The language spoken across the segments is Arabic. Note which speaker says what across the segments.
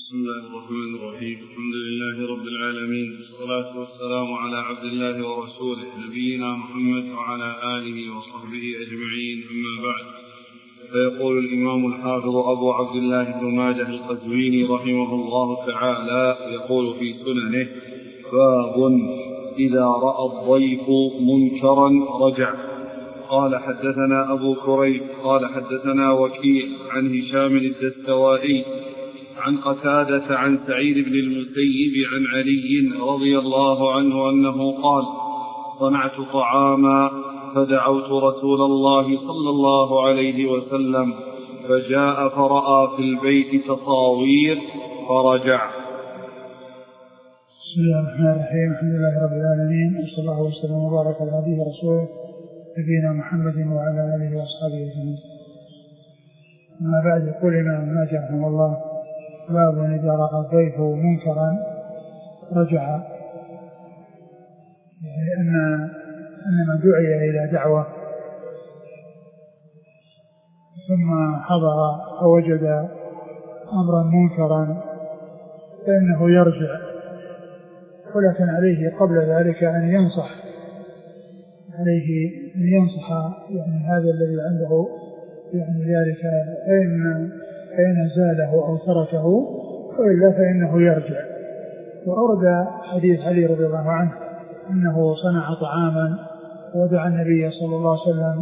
Speaker 1: بسم الله الرحمن الرحيم. الحمد لله رب العالمين، والصلاة والسلام على عبد الله ورسوله نبينا محمد وعلى آله وصحبه أجمعين، أما بعد. فيقول الإمام الحافظ أبو عبد الله بن ماجه القزويني رحمه الله تعالى يقول في سننه: باب إذا رأى الضيف منكرا رجع. قال حدثنا أبو كريب قال حدثنا وكيع عن هشام الدستوائي عن قتادة عن سعيد بن المسيب عن علي رضي الله عنه أنه قال: صنعت طعاما فدعوت رسول الله صلى الله عليه وسلم فجاء فرأى في البيت تصاوير فرجع.
Speaker 2: بسم الله الرحمن الرحيم. الحمد لله رب العالمين، وصلى الله وسلم وبارك على عبده ورسوله نبينا محمد وعلى آله وأصحابه أجمعين. أما بعد، يقول الإمام ماجه رحمه الله: باب إذا رأى الضيف منكرا رجع. يعني أن من دعي إلى دعوة ثم حضر فوجد أمرا منكرا فإنه يرجع، ولكن عليه قبل ذلك أن ينصح، يعني هذا الذي عنده يعني ذلك، فإن زاله أو تركه، وإلا فإنه يرجع. وأورد حديث علي رضي الله عنه أنه صنع طعاما ودعا النبي صلى الله عليه وسلم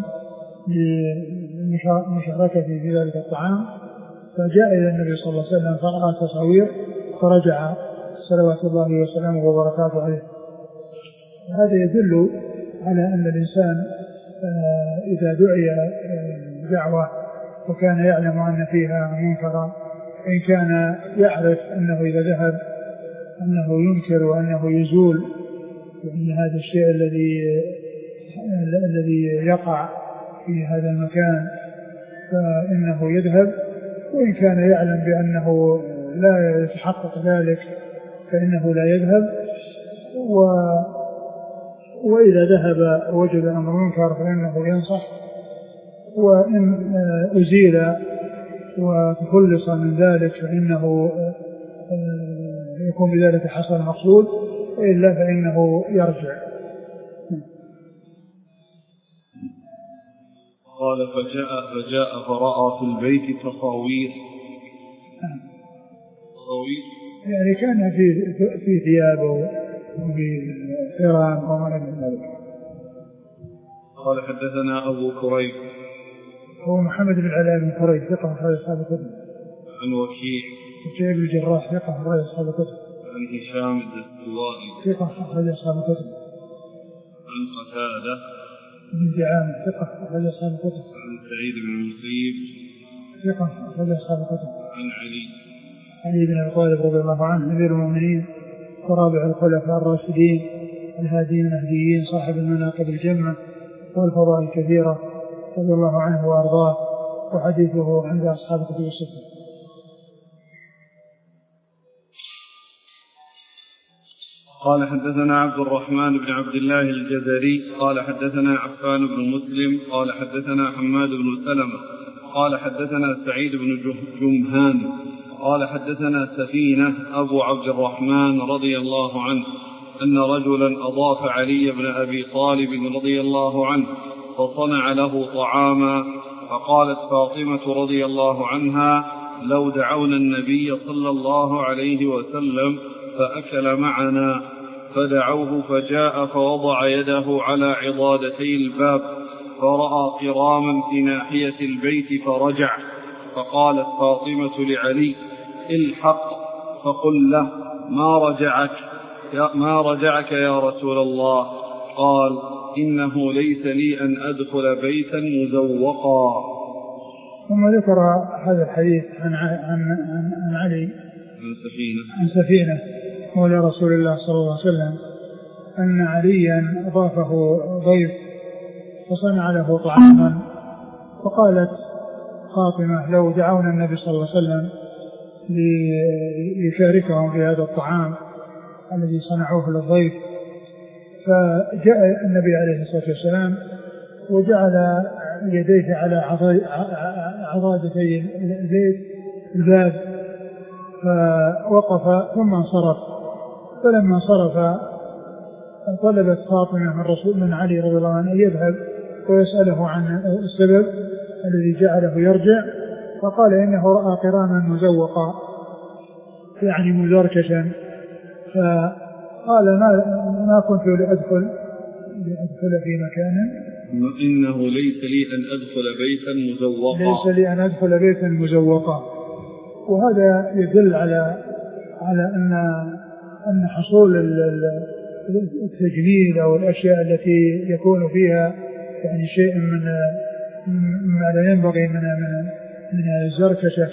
Speaker 2: لمشاركته في ذلك الطعام، فجاء إلى النبي صلى الله عليه وسلم فرأى تصاوير فرجع صلوات الله وسلامه وبركاته عليه. هذا يدل على أن الإنسان إذا دعي دعوة وكان يعلم أن فيها منكرا، إن كان يعرف أنه إذا ذهب أنه ينكر وأنه يزول يعني هذا الشيء الذي يقع في هذا المكان فإنه يذهب، وإن كان يعلم بأنه لا يتحقق ذلك فإنه لا يذهب. وإذا ذهب وجد أمر منكر فإنه ينصح، وإن أزيل وتخلص من ذلك فإنه يكون بذلك حصل المقصود، وإلا فإنه يرجع.
Speaker 1: قال: فجاء فرأى في البيت تصاوير.
Speaker 2: يعني كان في ثيابه وفي حرام وما من ذلك.
Speaker 1: قال: حدثنا أبو كريب
Speaker 2: هو محمد بن علاء بن كريب ثقة أخرج أصحاب الكتب.
Speaker 1: عن وكيع
Speaker 2: بن الجراح ثقة أخرج أصحاب الكتب.
Speaker 1: عن هشام الدستوائي
Speaker 2: ثقة أخرج أصحاب الكتب.
Speaker 1: عن قتادة
Speaker 2: بن دعامة ثقة أخرج أصحاب الكتب.
Speaker 1: عن سعيد بن المسيب
Speaker 2: ثقة أخرج أصحاب الكتب.
Speaker 1: عن
Speaker 2: علي بن أبي طالب رضي الله عنه أمير المؤمنين ورابع الخلفاء الراشدين الهاديين المهديين صاحب المناقب الجمة والفضائل الكثيرة رضي الله عنه وأرضاه، وحديثه عند أصحاب الكتب الستة.
Speaker 1: قال: حدثنا عبد الرحمن بن عبد الله الجزري قال حدثنا عفان بن مسلم قال حدثنا حماد بن سلمة قال حدثنا سعيد بن جمهان قال حدثنا سفينة أبو عبد الرحمن رضي الله عنه أن رجلا أضاف علي بن أبي طالب رضي الله عنه فصنع له طعاما، فقالت فاطمة رضي الله عنها: لو دعونا النبي صلى الله عليه وسلم فأكل معنا. فدعوه فجاء فوضع يده على عضادتي الباب فرأى قراما في ناحية البيت فرجع. فقالت فاطمة لعلي: الحق فقل له ما رجعك يا رسول الله. قال: إنه ليس لي أن أدخل بيتا مزوقا.
Speaker 2: ثم ذكر هذا الحديث عن علي عن سفينة مولى رسول الله صلى الله عليه وسلم أن عليا أضافه ضيف فصنع له طعاما، فقالت فاطمة: لو دعونا النبي صلى الله عليه وسلم ليشاركهم في هذا الطعام الذي صنعوه للضيف. فجاء النبي عليه الصلاة والسلام وجعل يديه على عضادتي الباب فوقف ثم انصرف. فلما انصرف طلبت فاطمة من علي رضي الله عنه أن يذهب ويسأله عن السبب الذي جعله يرجع، فقال إنه رأى قرانا مزوقا يعني مزركشا، فقال ما كنت لأدخل في مكان،
Speaker 1: إنه ليس لي أن أدخل بيتا مزوقا،
Speaker 2: ليس لي أن أدخل بيتا مزوقا. وهذا يدل على أن حصول التجميل أو الأشياء التي يكون فيها يعني شيء من ما لا ينبغي من الزركشة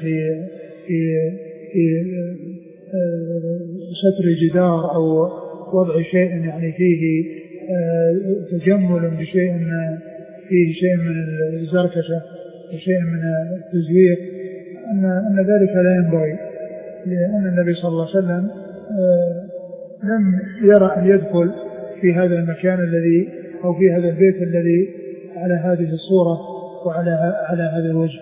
Speaker 2: في ستر جدار أو وضع شيء يعني فيه تجمل بشيء فيه شيء من الزركشة وشيء من التزويق، أن ذلك لا ينبغي، لأن النبي صلى الله عليه وسلم لم يرى أن يدخل في هذا المكان الذي أو في هذا البيت الذي على هذه الصورة وعلى هذا الوجه.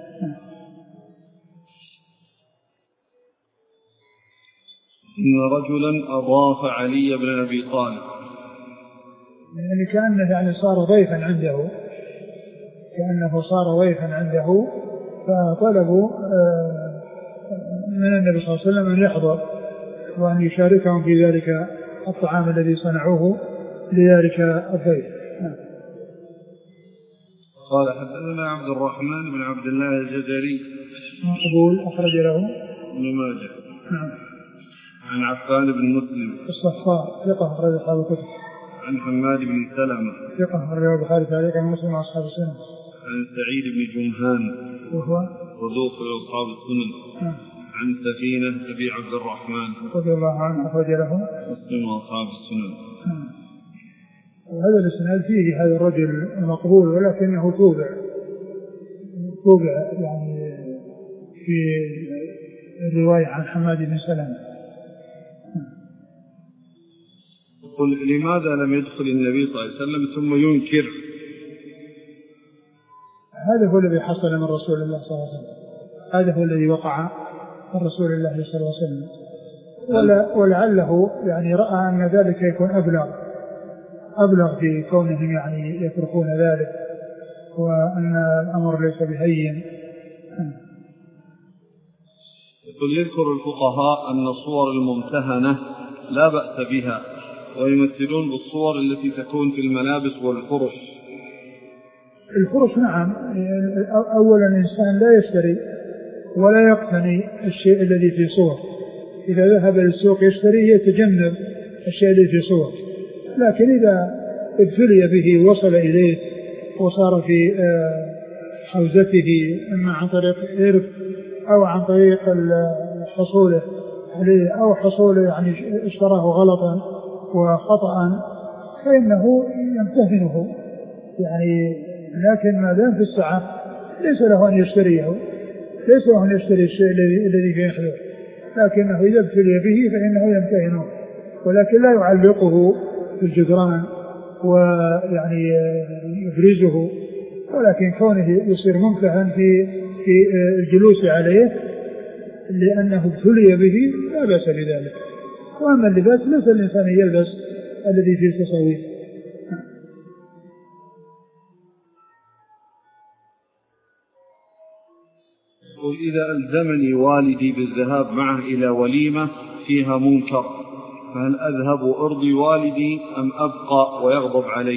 Speaker 1: إن رجلا أضاف علي بن أبي طالب،
Speaker 2: يعني كأنه يعني صار ضيفا عنده، كأنه صار ضيفا عنده، فطلبوا من النبي صلى الله عليه وسلم أن يحضر وأن يشاركهم في ذلك الطعام الذي صنعوه لذلك الضيف.
Speaker 1: قال حدثنا عبد الرحمن بن عبد الله الجزري
Speaker 2: مقبول أخرج له
Speaker 1: ابن ماجه عن عفان بن مسلم
Speaker 2: الصفار ثقة أخرج أصحاب الكتب
Speaker 1: عن حماد بن سلمة
Speaker 2: ثقة أخرج البخاري تعليقا ومسلم وأصحاب السنن
Speaker 1: عن سعيد بن جمهان
Speaker 2: وهو
Speaker 1: صدوق لأصحاب السنن عن سفينة أبي عبد الرحمن
Speaker 2: رضي الله عنه أخرج له
Speaker 1: مسلم وأصحاب السنن.
Speaker 2: وهذا الإسناد فيه هذا الرجل المقبول ولكنه توبع يعني في الرواية عن حماد بن سلمة.
Speaker 1: قل لماذا لم يدخل النبي صلى الله عليه وسلم ثم ينكر؟
Speaker 2: هذا هو الذي حصل من رسول الله صلى الله عليه وسلم، هذا هو الذي وقع من رسول الله صلى الله عليه وسلم، ولعله يعني رأى أن ذلك يكون أبلغ في كونهم يعني يتركون ذلك، وأن الأمر ليس بهين.
Speaker 1: يذكر الفقهاء أن الصور الممتهنة لا بأس بها، ويمثلون بالصور التي تكون في الملابس والفرش.
Speaker 2: الفرش نعم، أولا الإنسان لا يشتري ولا يقتني الشيء الذي في صور، إذا ذهب للسوق يشتري يتجنب الشيء الذي في صور، لكن إذا ابتلي به وصل إليه وصار في حوزته إما عن طريق إرث أو عن طريق حصوله عليه أو حصوله يعني اشتراه غلطا وخطأ فإنه يمتهنه يعني، لكن ما دام في السعة ليس له أن يشتريه، ليس له أن يشتري الشيء الذي فيه حلول، لكنه إذا ابتلي به فإنه يمتهنه، ولكن لا يعلقه في الجدران ويعني يبرزه، ولكن كونه يصير ممتهن في الجلوس عليه لأنه ابتلي به لا بأس بذلك. وأما اللباس ليس الإنسان يلبس الذي فيه تصوير.
Speaker 1: وإذا ألزمني والدي بالذهاب معه إلى وليمة فيها منكر فهل أذهب وأرضي والدي أم أبقى ويغضب علي؟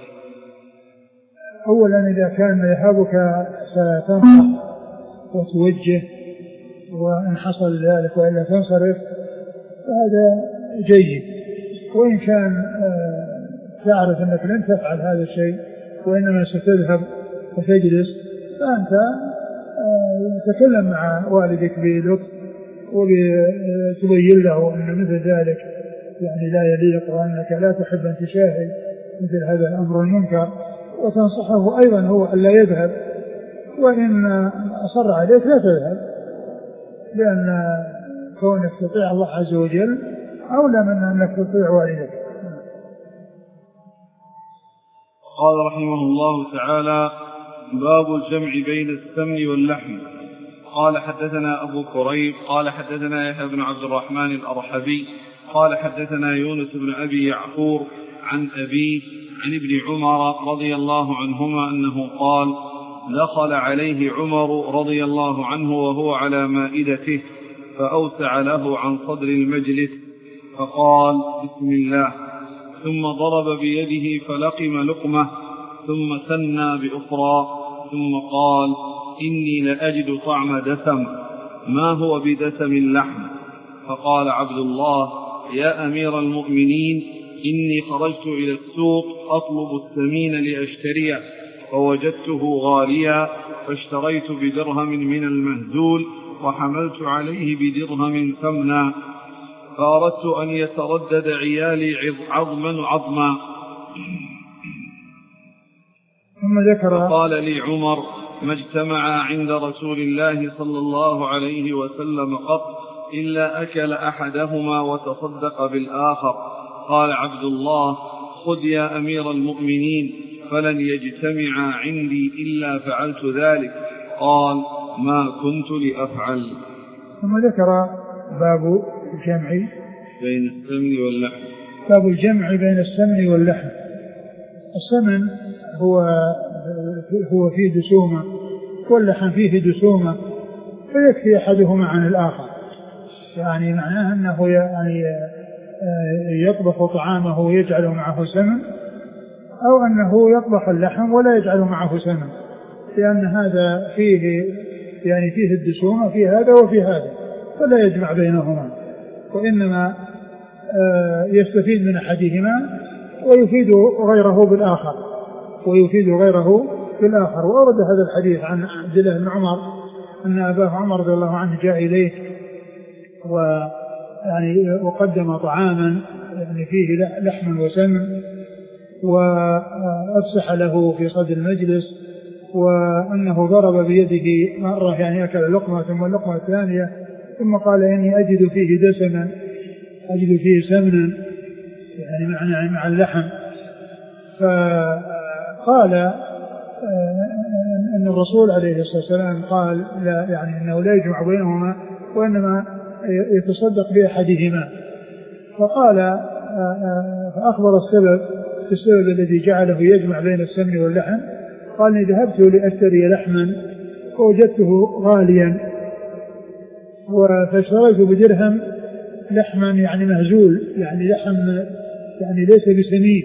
Speaker 2: أولا إذا كان ذهابك ستنصح وتوجه وإن حصل ذلك وإلا تنصرف فهذا جيد، وإن كان تعرف أنك لن تفعل هذا الشيء وإنما ستذهب وتجلس فأنت تكلم مع والدك بلطف وتبين له أن مثل ذلك يعني لا يليق وأنك لا تحب أن تشاهد مثل هذا الأمر المنكر، وتنصحه أيضا هو أن لا يذهب، وإن أصر عليك لا تذهب، لأن كونك تطيع الله عز وجل أولى من أنك تطيع والدك.
Speaker 1: قال رحمه الله تعالى: باب الجمع بين السمن واللحم. قال حدثنا أبو كريب قال حدثنا يحيى بن عبد الرحمن الأرحبي قال حدثنا يونس بن أبي يعقوب عن أبيه عن ابن عمر رضي الله عنهما أنه قال دخل عليه عمر رضي الله عنه وهو على مائدته فأوسع له عن صدر المجلس فقال بسم الله، ثم ضرب بيده فلقم لقمة ثم ثنى بأخرى ثم قال إني لأجد طعم دسم ما هو بدسم اللحم. فقال عبد الله يا أمير المؤمنين إني خرجت إلى السوق أطلب الثمين لأشتريه فوجدته غاليا فاشتريت بدرهم من المهزول وحملت عليه بدرهم ثمنا فأردت أن يتردد عيالي عظما
Speaker 2: ثم ذكر
Speaker 1: فقال لي عمر ما اجتمع عند رسول الله صلى الله عليه وسلم قط إلا أكل أحدهما وتصدق بالآخر. قال عبد الله خذ يا أمير المؤمنين فلن يجتمع عندي إلا فعلت ذلك. قال ما كنت لأفعل.
Speaker 2: ثم ذكر باب الجمع
Speaker 1: بين السمن واللحم.
Speaker 2: باب الجمع بين السمن واللحم. السمن هو فيه دسومة واللحم فيه دسومة فيكفي أحدهما عن الآخر، يعني معناه أنه يعني يطبخ طعامه ويجعل معه سمن، أو أنه يطبخ اللحم ولا يجعل معه سمن، لأن هذا فيه يعني فيه الدسومة في هذا وفي هذا فلا يجمع بينهما، وإنما يستفيد من أحدهما ويفيد غيره بالآخر وأورد هذا الحديث عن عبد الله بن عمر أن أباه عمر رضي الله عنه جاء إليه وقدم طعاما يعني فيه لحم وسمن وأفسح له في صدر المجلس، وأنه ضرب بيده مرة يعني أكل لقمة ثم اللقمة الثانية ثم قال إني أجد فيه دسما أجد فيه سمنا يعني مع اللحم. فقال أن الرسول عليه الصلاة والسلام قال لا يعني أنه لا يجمع بينهما وإنما يتصدق بأحدهما. فقال فأخبر السبب الذي جعله يجمع بين السمن واللحم. قال إني ذهبت لأشتري لحما فوجدته غاليا فاشتريت بدرهم لحما يعني مهزول يعني لحم يعني ليس بسمين،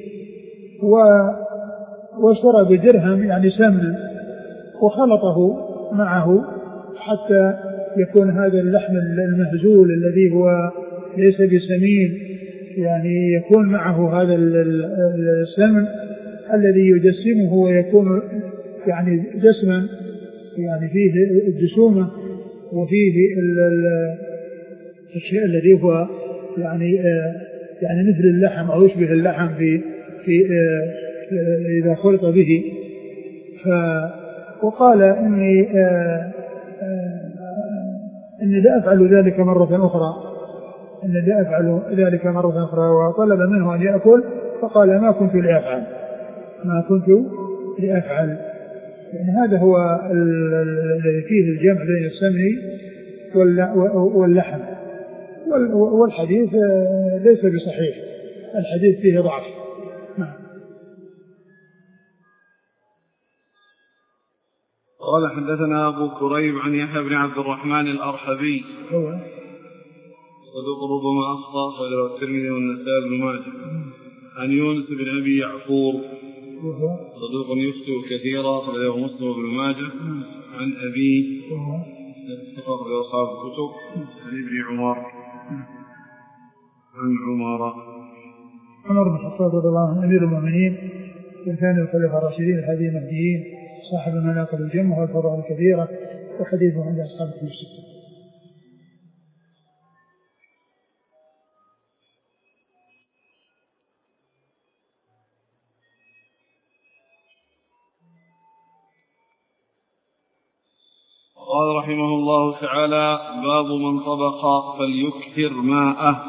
Speaker 2: واشترى بدرهم يعني سمنا وخلطه معه حتى يكون هذا اللحم المهزول الذي هو ليس بسمين يعني يكون معه هذا السمن الذي يجسمه ويكون يعني جسما يعني فيه الجسومة وفيه الشيء الذي هو يعني مثل اللحم أو يشبه اللحم في إذا خلط به. وقال إني لا أفعل ذلك مرة أخرى وطلب منه أن يأكل فقال ما كنت لأفعل. يعني هذا هو الذي فيه الجمع بين السمن واللحم. والحديث ليس بصحيح، الحديث فيه ضعف.
Speaker 1: قال حدثنا أبو كريب عن يحيى بن عبد الرحمن الأرحبي صدوق ربما أخطأ أخرجه الترمذي والنسائي بن ماجه. عن يونس بن أبي يعقوب صدوق يخطئ كثيرا أخرجه مسلم بن ماجه. عن أبيه أخرجه أصحاب الكتب. عن ابن عمر عن
Speaker 2: عمر بن الخطاب رضي الله عنه أمير المؤمنين وكان الخلفاء الراشدين الهادي المهديين صاحب المناقب الجمة والفضائل الكبيرة وحديثه عند أصحاب الكتب الستة.
Speaker 1: قال رحمه الله تعالى باب من طبخ فليكثر ماءه.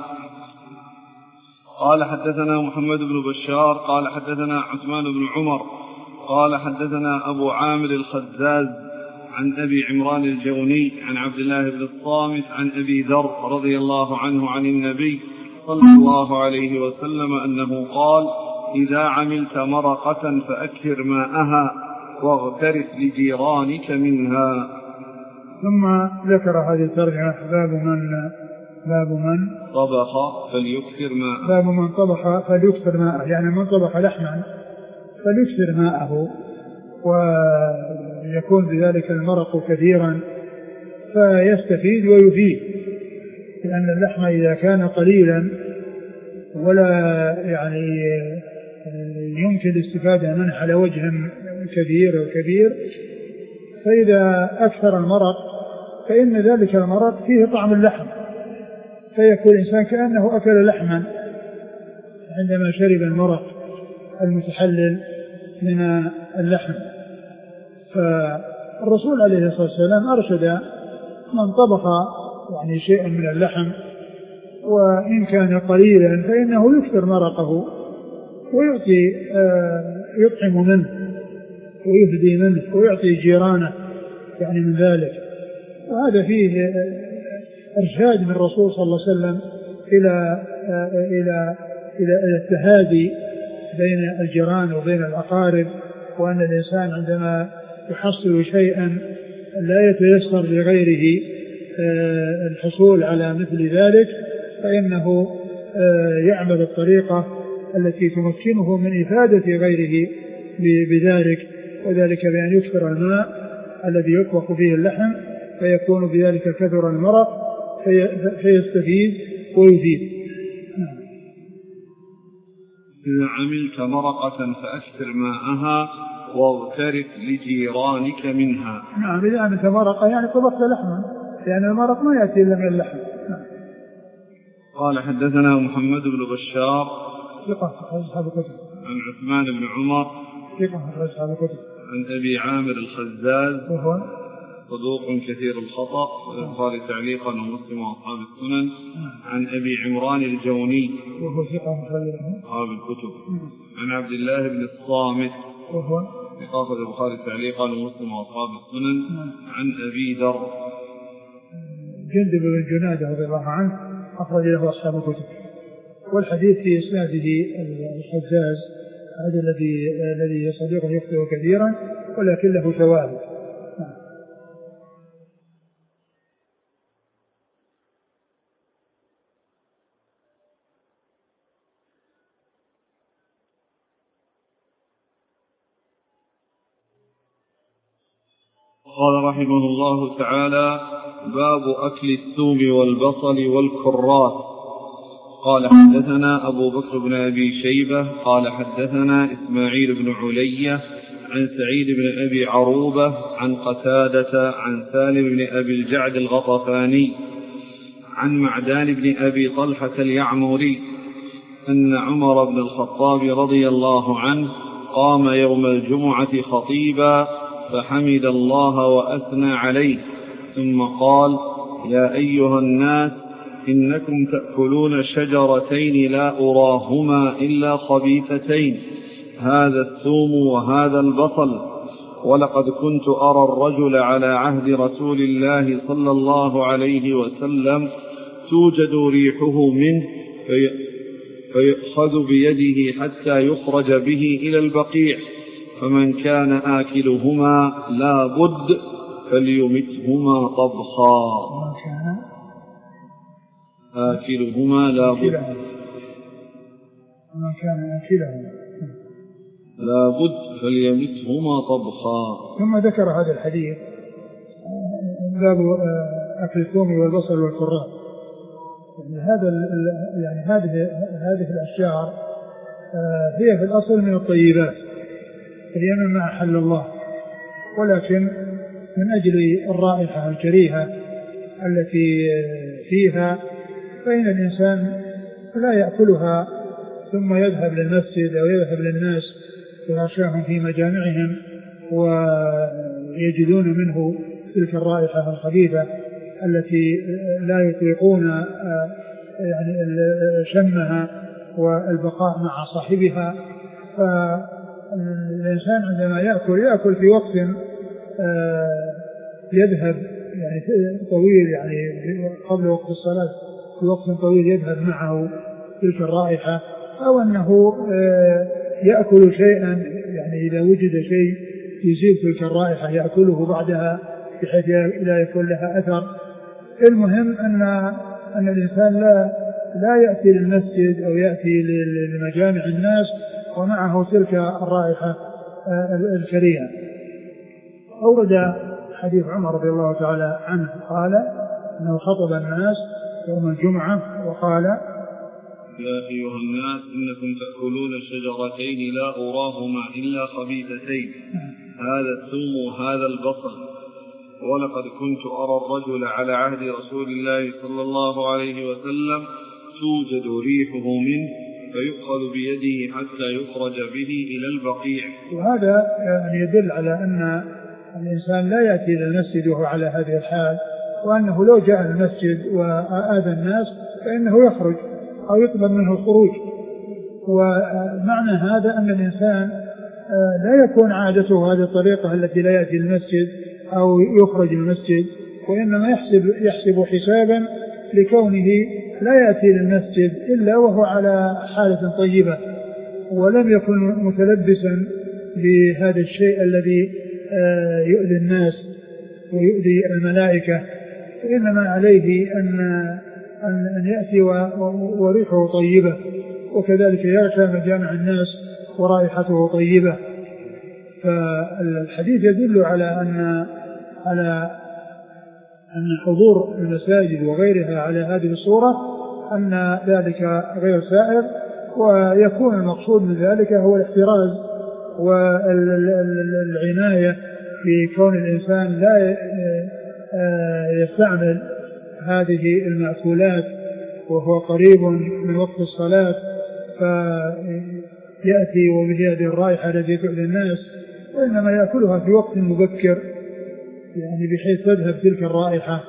Speaker 1: قال حدثنا محمد بن بشار قال حدثنا عثمان بن عمر قال حدثنا أبو عامر الخزاز عن أبي عمران الجوني عن عبد الله بن الصامت عن أبي ذر رضي الله عنه عن النبي صلى الله عليه وسلم أنه قال: إذا عملت مرقة فأكثر ماءها واغترف لجيرانك منها.
Speaker 2: ثم ذكر هذه الترجمة: باب من
Speaker 1: طبخ فليكثر ماءه.
Speaker 2: باب من طبخ فليكثر ماءه، يعني من طبخ لحما فليكثر ماءه ويكون بذلك المرق كثيرا فيستفيد ويفيد، لأن اللحم إذا كان قليلا ولا يعني يمكن الاستفادة منه على وجه كبير فإذا أكثر المرق فإن ذلك المرق فيه طعم اللحم، فيكون الإنسان كأنه أكل لحما عندما شرب المرق المتحلل من اللحم. فالرسول عليه الصلاة والسلام أرشد من طبخ يعني شيئا من اللحم وإن كان قليلا فإنه يكثر مرقه ويعطي يطعم منه ويهدي منه ويعطي جيرانه يعني من ذلك. وهذا فيه إرشاد من الرسول صلى الله عليه وسلم إلى التهادي بين الجيران وبين الأقارب، وأن الإنسان عندما يحصل شيئا لا يتيسر لغيره الحصول على مثل ذلك فإنه يعمل الطريقة التي تمكنه من إفادة غيره بذلك، وذلك بأن يكثر الماء الذي يطبخ فيه اللحم فيكون بذلك كثر المرق فيستفيد ويفيد.
Speaker 1: إذا عملت مرقة فأكثر ماءها واغترف لجيرانك منها.
Speaker 2: نعم، إذا عملت مرقة يعني طبخت لحما، لأن المرق ما يأتي إلا من اللحم.
Speaker 1: قال: حدثنا محمد بن بشار
Speaker 2: ثقة أصحاب الكتب.
Speaker 1: عن عثمان بن عمر
Speaker 2: ثقة أصحاب الكتب.
Speaker 1: عن أبي عامر الخزاز
Speaker 2: وهو
Speaker 1: صدوق كثير الخطأ والبخاري تعليقا ومسلم وأصحاب السنن. عن أبي عمران الجوني
Speaker 2: وهو ثقة أصحاب
Speaker 1: الكتب. عن عبد الله بن الصامت
Speaker 2: وهو
Speaker 1: ثقة البخاري تعليقا ومسلم وأصحاب السنن. عن أبي ذر
Speaker 2: جندب بن جنادة رضي الله عنه أخرج له أصحاب الكتب. والحديث في إسناده الخزاز هذا الذي صديقه يخطئ كثيرا ولكن له شواهد.
Speaker 1: قال رحمه الله تعالى: باب أكل الثوم والبصل والكراث. قال: حدثنا أبو بكر بن أبي شيبة قال: حدثنا إسماعيل بن علية عن سعيد بن أبي عروبة عن قتادة عن سالم بن أبي الجعد الغطفاني عن معدان بن أبي طلحة اليعمري أن عمر بن الخطاب رضي الله عنه قام يوم الجمعة خطيبا فحمد الله وأثنى عليه ثم قال: يا أيها الناس إنكم تأكلون شجرتين لا أراهما إلا خبيثتين، هذا الثوم وهذا البصل، ولقد كنت أرى الرجل على عهد رسول الله صلى الله عليه وسلم توجد ريحه منه فيأخذ بيده حتى يخرج به إلى البقيع، فمن كان آكلهما لا بد فليمتهما طبخا. آكلهما لا بد
Speaker 2: ومن كان آكلهما
Speaker 1: لا بد فليمتهما طبخا.
Speaker 2: ثم ذكر هذا الحديث باب أكل الثوم والبصل والكراث. يعني هذه الأشجار هي في الأصل من الطيبات، هي مما أحل الله، ولكن من أجل الرائحة الكريهة التي فيها فإن الإنسان لا يأكلها ثم يذهب للمسجد أو يذهب للناس يغشاهم في مجامعهم ويجدون منه تلك الرائحة الخبيثة التي لا يطيقون يعني شمها والبقاء مع صاحبها. فالإنسان عندما يأكل في وقت يذهب يعني طويل، يعني قبل وقت الصلاة بوقت طويل يذهب معه تلك الرائحة، أو أنه يأكل شيئا، يعني إذا وجد شيء يزيل تلك الرائحة يأكله بعدها بحيث لا يكون لها أثر. المهم أن الإنسان لا يأتي للمسجد أو يأتي لمجامع الناس ومعه تلك الرائحة الكريهة. أورد حديث عمر رضي الله تعالى عنه قال أنه خطب الناس يوم الجمعة وقال:
Speaker 1: يا أيها الناس إنكم تأكلون شجرتين لا أراهما إلا خبيثتين، هذا الثوم وهذا البصل، ولقد كنت أرى الرجل على عهد رسول الله صلى الله عليه وسلم توجد ريحه منه فيؤخذ بيده حتى يخرج به إلى البقيع.
Speaker 2: وهذا يعني يدل على أن الإنسان لا يأتي إلى المسجد وهو على هذه الحال، وأنه لو جاء المسجد وآذى الناس فإنه يخرج أو يطلب منه الخروج. ومعنى هذا أن الإنسان لا يكون عادته هذه الطريقة التي لا يأتي المسجد أو يخرج المسجد، وإنما يحسب حسابا لكونه لا يأتي للمسجد إلا وهو على حالة طيبة ولم يكن متلبسا بهذا الشيء الذي يؤذي الناس ويؤذي الملائكة، فإنما عليه أن يأتي وريحه طيبة، وكذلك يرشى مجامع الناس ورائحته طيبة. فالحديث يدل على أن حضور المساجد وغيرها على هذه الصورة أن ذلك غير سائر، ويكون المقصود من ذلك هو الاحتراز والعناية في كون الإنسان لا يستعمل هذه المأكولات وهو قريب من وقت الصلاة فيأتي وبهذه الرائحة التي تؤذي الناس، وإنما يأكلها في وقت مبكر يعني بحيث تذهب تلك الرائحة،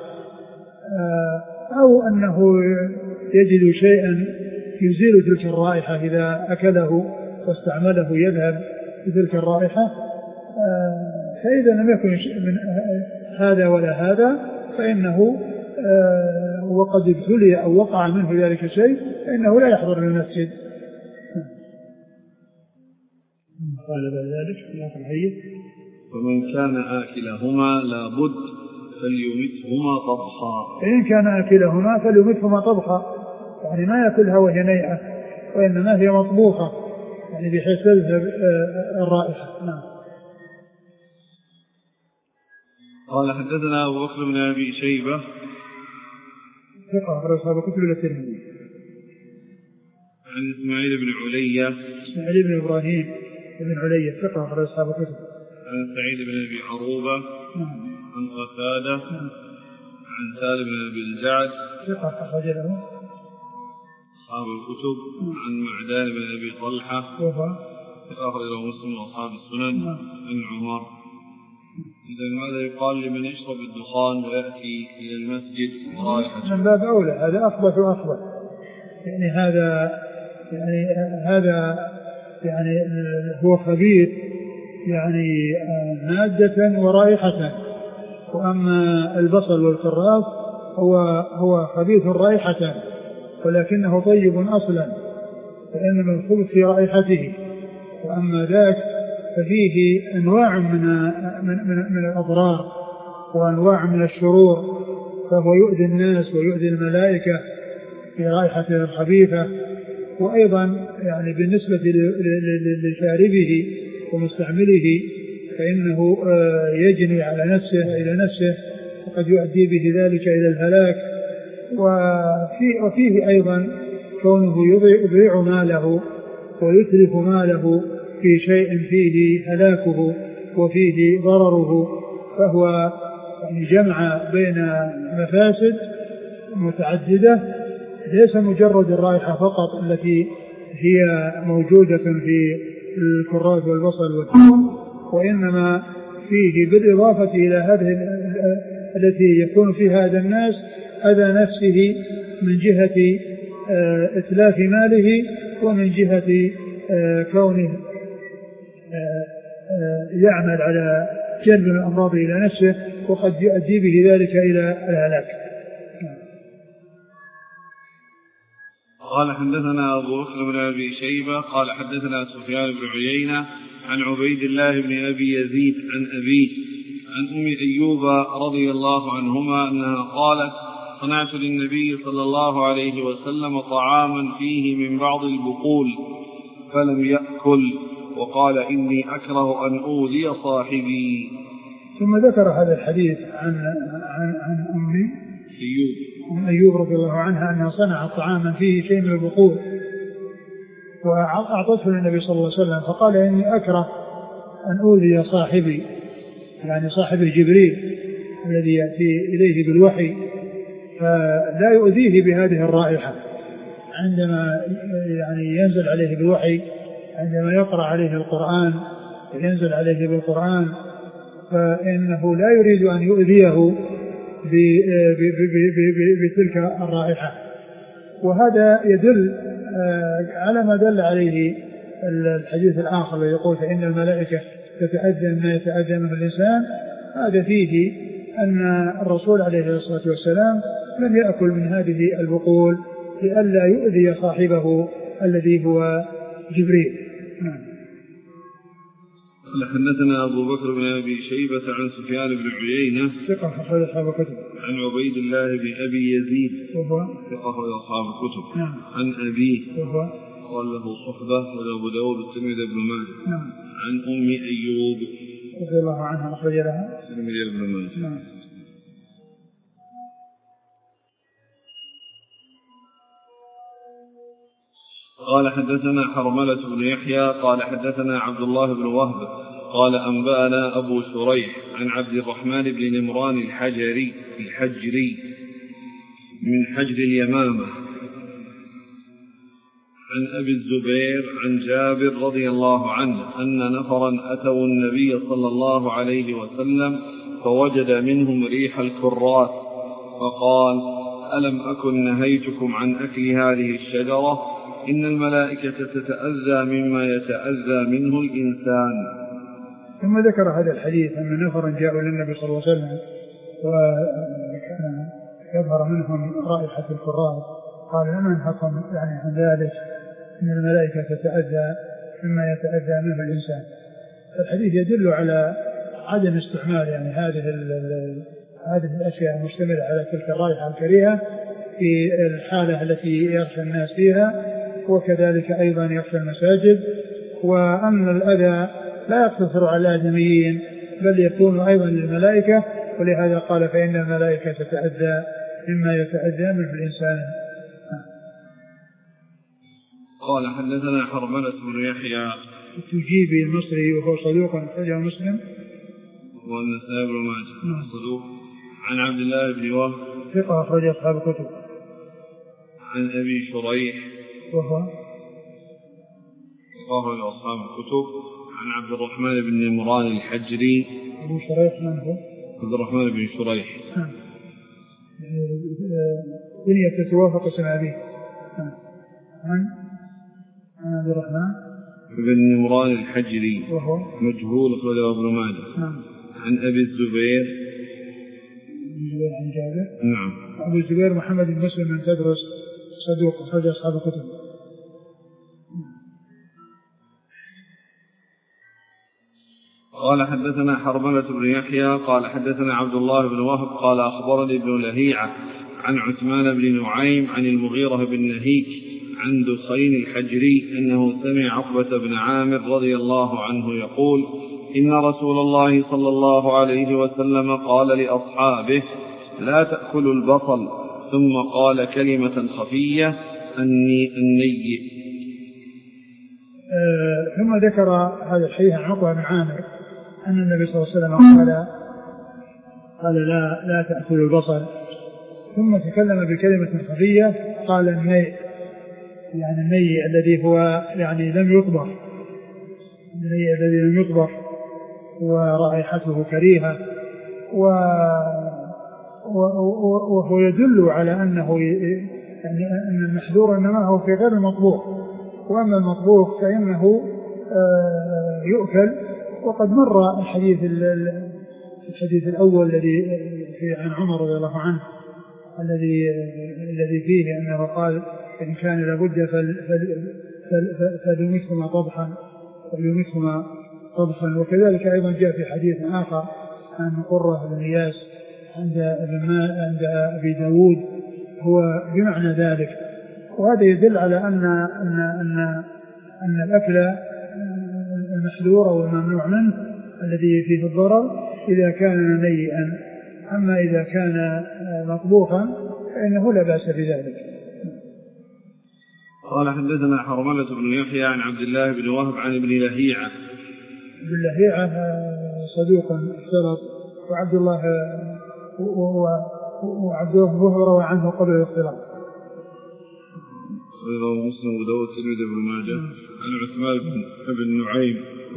Speaker 2: أو أنه يجد شيئا يزيل تلك الرائحة إذا أكله واستعمله يذهب بتلك الرائحة. فإذا لم يكن من هذا ولا هذا فإنه وقد ابتلي أو وقع منه ذلك الشيء فإنه لا يحضر للمسجد. قال ذلك في الحديث:
Speaker 1: ومن كان آكلهما لابد فليمتهما طبخا.
Speaker 2: فإن كان آكلهما فليمتهما طبخا، يعني ما يأكلها وهي نيئة وإنما هي مطبوخة، يعني بحيث تذهب الرائحة. نعم.
Speaker 1: قال حدثنا أبو بكر بن أبي شيبة
Speaker 2: ثقة أخرج أصحاب الكتب الترمذي.
Speaker 1: عن إسماعيل بن علية
Speaker 2: إسماعيل بن إبراهيم بن علية ثقة أخرج أصحاب الكتب.
Speaker 1: عن سعيد بن أبي عروبة عن قتادة عن سالم بن أبي الجعد
Speaker 2: ثقة أخرج له
Speaker 1: أصحاب الكتب. عن معدان بن أبي طلحة ثقة أخرج له مسلم وأصحاب السنن. عن عمر. إذا ماذا يقال لمن يشرب الدخان ويأتي إلى المسجد ورائحته؟
Speaker 2: من باب أولى، هذا أخبث وأخبث، يعني هذا يعني هو خبيث يعني مادة ورائحة، وأما البصل والكراث هو خبيث رائحة ولكنه طيب أصلا، فإنما الخبث في رائحته، وأما ذاك ففيه أنواع من الأضرار وأنواع من الشرور، فهو يؤذي الناس ويؤذي الملائكة في رائحته الخبيثة. وأيضا يعني بالنسبة لشاربه ومستعمله فإنه يجني على نفسه إلى نفسه وقد يؤدي به ذلك إلى الهلاك. وفيه أيضا كونه يضيع ماله ويتلف ماله في شيء فيه هلاكه وفيه ضرره، فهو يعني جمع بين مفاسد متعددة، ليس مجرد الرائحة فقط التي هي موجودة في الكراث والبصل والثوم، وإنما فيه بالإضافة إلى هذه التي يكون فيها هذا الناس أذى نفسه من جهة إتلاف ماله ومن جهة كونه يعمل على جلب الأمراض إلى نفسه وقد يؤدي به ذلك إلى الهلاك.
Speaker 1: قال حدثنا أبو بكر بن أبي شيبة قال حدثنا سفيان بن عيينة عن عبيد الله بن أبي يزيد عن أبيه عن أم أيوب رضي الله عنهما أنها قالت صنعت للنبي صلى الله عليه وسلم طعاما فيه من بعض البقول فلم يأكل وقال إني أكره أن أوذي صاحبي.
Speaker 2: ثم ذكر هذا الحديث عن أم أيوب رضي الله عنها أنها صنعت طعاما فيه شيء من البقول وأعطته للنبي صلى الله عليه وسلم فقال إني أكره أن أوذي صاحبي يعني صاحب جبريل الذي يأتي إليه بالوحي فلا يؤذيه بهذه الرائحة عندما يعني ينزل عليه بالوحي عندما يقرأ عليه القرآن ينزل عليه بالقرآن فإنه لا يريد أن يؤذيه بتلك الرائحة. وهذا يدل على ما دل عليه الحديث الآخر الذي يقول فإن الملائكة تتأذى ما يتأذى منه الإنسان. هذا فيه أن الرسول عليه الصلاة والسلام لم يأكل من هذه البقول لئلا يؤذي صاحبه الذي هو جبريل.
Speaker 1: حدثنا أبو بكر بن أبي شيبة عن سفيان بن عيينة
Speaker 2: ثقة أخرج أصحاب الكتب
Speaker 1: عن عبيد الله بن أبي يزيد ثقة أخرج أصحاب الكتب عن أبيه قال له صحبة وأبو داود الترمذي بن ماجه عن أم أيوب
Speaker 2: رضي الله عنها أخرج لها
Speaker 1: الترمذي بن ماجه. قال حدثنا حرملة بن يحيى قال حدثنا عبد الله بن وهب قال أنبأنا أبو شريح عن عبد الرحمن بن نمران الحجري من حجر اليمامة عن أبي الزبير عن جابر رضي الله عنه أن نفرا أتوا النبي صلى الله عليه وسلم فوجد منهم ريح الكراث فقال ألم أكن نهيتكم عن أكل هذه الشجرة إن الملائكة تتأذى مما يتأذى منه الإنسان.
Speaker 2: ثم ذكر هذا الحديث أن نفرا جاءوا للنبي صلى الله عليه وسلم وكان يظهر منهم رائحة الكراث قال لما أنهكم يعني عن ذلك إن الملائكة تتأذى مما يتأذى منه الإنسان. الحديث يدل على عدم استعمال يعني هذه الأشياء المشتملة على تلك الرائحة الكريهة في الحالة التي يخشى الناس فيها وكذلك أيضا يخشى المساجد. وأن الأذى لا يقتصر على الآدميين بل يكون أيضا للملائكة ولهذا قال فإن الملائكة تتأذى مما يتأذى منه الإنسان.
Speaker 1: قال حدثنا حرملة بن يحيى
Speaker 2: التجيبي المصري وهو صدوق أخرجه مسلم
Speaker 1: والنسائي بن ماجه صدوق عن عبد الله بن وهب
Speaker 2: ثقة أخرج أصحاب الكتب
Speaker 1: عن أبي شريح
Speaker 2: وهو
Speaker 1: أخرج أصحاب الكتب عن عبد الرحمن بن نمران الحجري.
Speaker 2: أبو شريح من هو؟
Speaker 1: عبد الرحمن بن شريح
Speaker 2: دنيا تتوافق اسم أبيه عن عبد الرحمن
Speaker 1: بن نمران الحجري
Speaker 2: وهو
Speaker 1: مجهول أخرجه ابن ماجه عن أبي الزبير
Speaker 2: عن جابر
Speaker 1: نعم.
Speaker 2: أبو الزبير محمد بن مسلم بن تدرس صدوق أخرج أصحاب الكتب.
Speaker 1: قال حدثنا حرملة بن يحيى قال حدثنا عبد الله بن وهب قال أخبرني ابن لهيعة عن عثمان بن نعيم عن المغيرة بن نهيك عن دخين الحجري أنه سمع عقبة بن عامر رضي الله عنه يقول إن رسول الله صلى الله عليه وسلم قال لأصحابه لا تأكلوا البصل ثم قال كلمة خفية الني.
Speaker 2: ثم ذكر هذا الحديث عن عقبة بن عامر أن النبي صلى الله عليه وسلم قال لا تأكلوا البصل ثم تكلم بكلمة خفية قال الني يعني الني الذي هو يعني لم يطبخ الني الذي لم يطبخ ورائحته كريهة وهو يدل على أنه يعني أن المحذور إنما هو في غير المطبوخ وأما المطبوخ فإنه يؤكل. وقد مر الحديث الحديث الأول الذي عن عمر رضي الله عنه الذي فيه أنه قال إن كان لابد فليمتهما طبخا. وكذلك أيضا جاء في حديث آخر عن قرة بن إياس عند أبي داود هو بمعنى ذلك. وهذا يدل على أن الأكل المحذور أو الممنوع منه الذي فيه الضرر إذا كان نيئا، أما إذا كان مطبوخا فإنه لا بأس بذلك.
Speaker 1: قال حدثنا حرملة بن يحيى عن عبد الله بن وهب عن ابن لهيعة.
Speaker 2: ابن لهيعة صدوق اختلط، وعبد الله روى عنه قبل الاختلاط.
Speaker 1: رواه مسلم وداود الترمذي بن ماجه. عن عثمان بن نعيم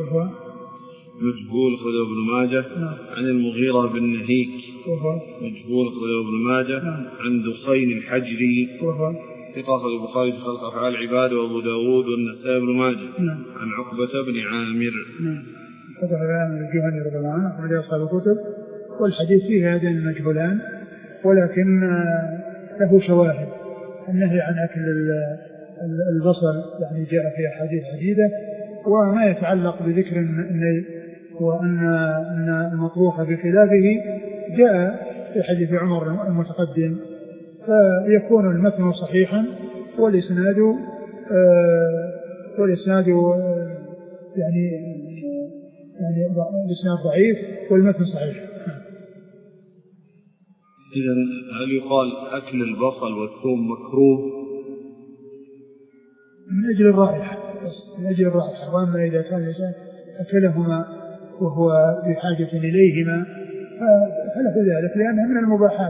Speaker 1: مجهول خرجه ابن ماجه. عن المغيرة بن نهيك مجهول خرجه ابن ماجه. عن دخين الحجري ثقة أخرجه البخاري في خلق أفعال العباد وأبو داود والنسائي بن ماجه. عن عقبة بن عامر
Speaker 2: الجهني رضي الله عنه أخرج أصحاب الكتب، والحديث فيه هذين المجهولان، ولكن له شواهد. النهي عن أكل البصل يعني جاء في أحاديث عديدة، وما يتعلق بذكر النهي وأن المطبوخ بخلافه جاء في حديث عمر المتقدم، فيكون المتن صحيحا والإسناد يعني الإسناد ضعيف والمتن صحيح.
Speaker 1: إذن هل يقال أكل البصل والثوم مكروه؟
Speaker 2: من أجل الرائحة، وأما إذا كان الإنسان أكلهما وهو بحاجة إليهما فلا في ذلك، لأنها من المباحات.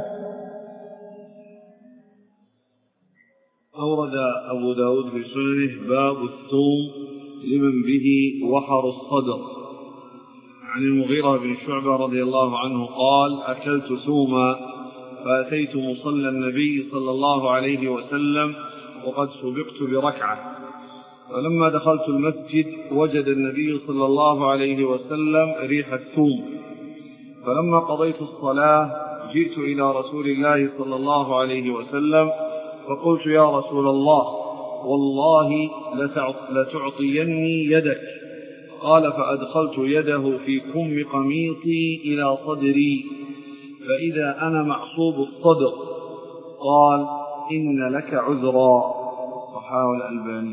Speaker 1: أورد أبو داود في سننه باب الثوم لمن به وحر الصدر. عن المغيرة بن شعبة رضي الله عنه قال أكلت ثوما فأتيت مصلى النبي صلى الله عليه وسلم وقد سبقت بركعة، فلما دخلت المسجد وجد النبي صلى الله عليه وسلم ريح الثوم، فلما قضيت الصلاة جئت إلى رسول الله صلى الله عليه وسلم فقلت يا رسول الله والله لتعطيني يدك. قال فأدخلت يده في كم قميصي إلى صدري فإذا أنا معصوب الصدر. قال إن لك عذرا. صححه الألباني.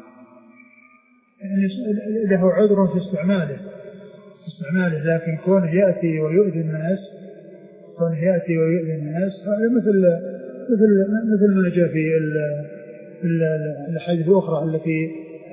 Speaker 2: يعني له عذر في استعماله، لكن كونه يأتي ويؤذي الناس هذا مثل ما جاء في الحديث الأخرى التي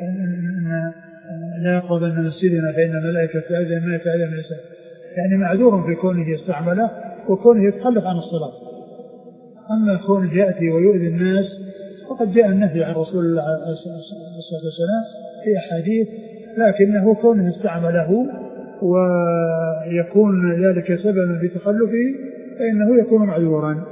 Speaker 2: لا يقربن مسجدنا فإن الملائكة تعذب ما يتعذب من الإنسان، يعني معذور في كونه يستعمله وكونه يتخلف عن الصلاة. أما كونه يأتي ويؤذي الناس فقد جاء النهي عن رسول الله صلى الله عليه وسلم في أحاديث، لكنه كونه استعمله ويكون ذلك سببا في تخلفه فإنه يكون معذورا.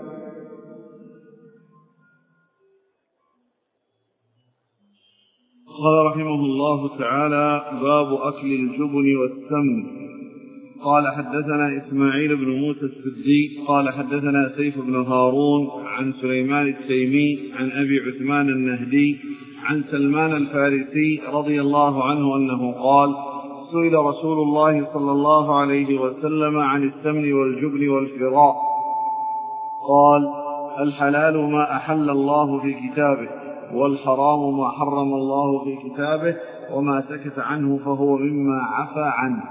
Speaker 1: قال رحمه الله تعالى باب أكل الجبن والسمن. قال حدثنا إسماعيل بن موسى السدي قال حدثنا سيف بن هارون عن سليمان التيمي عن أبي عثمان النهدي عن سلمان الفارسي رضي الله عنه أنه قال سئل رسول الله صلى الله عليه وسلم عن السمن والجبن والفراء قال الحلال ما أحل الله في كتابه والحرام ما حرم الله في كتابه وما سكت عنه فهو مما عفى عنه.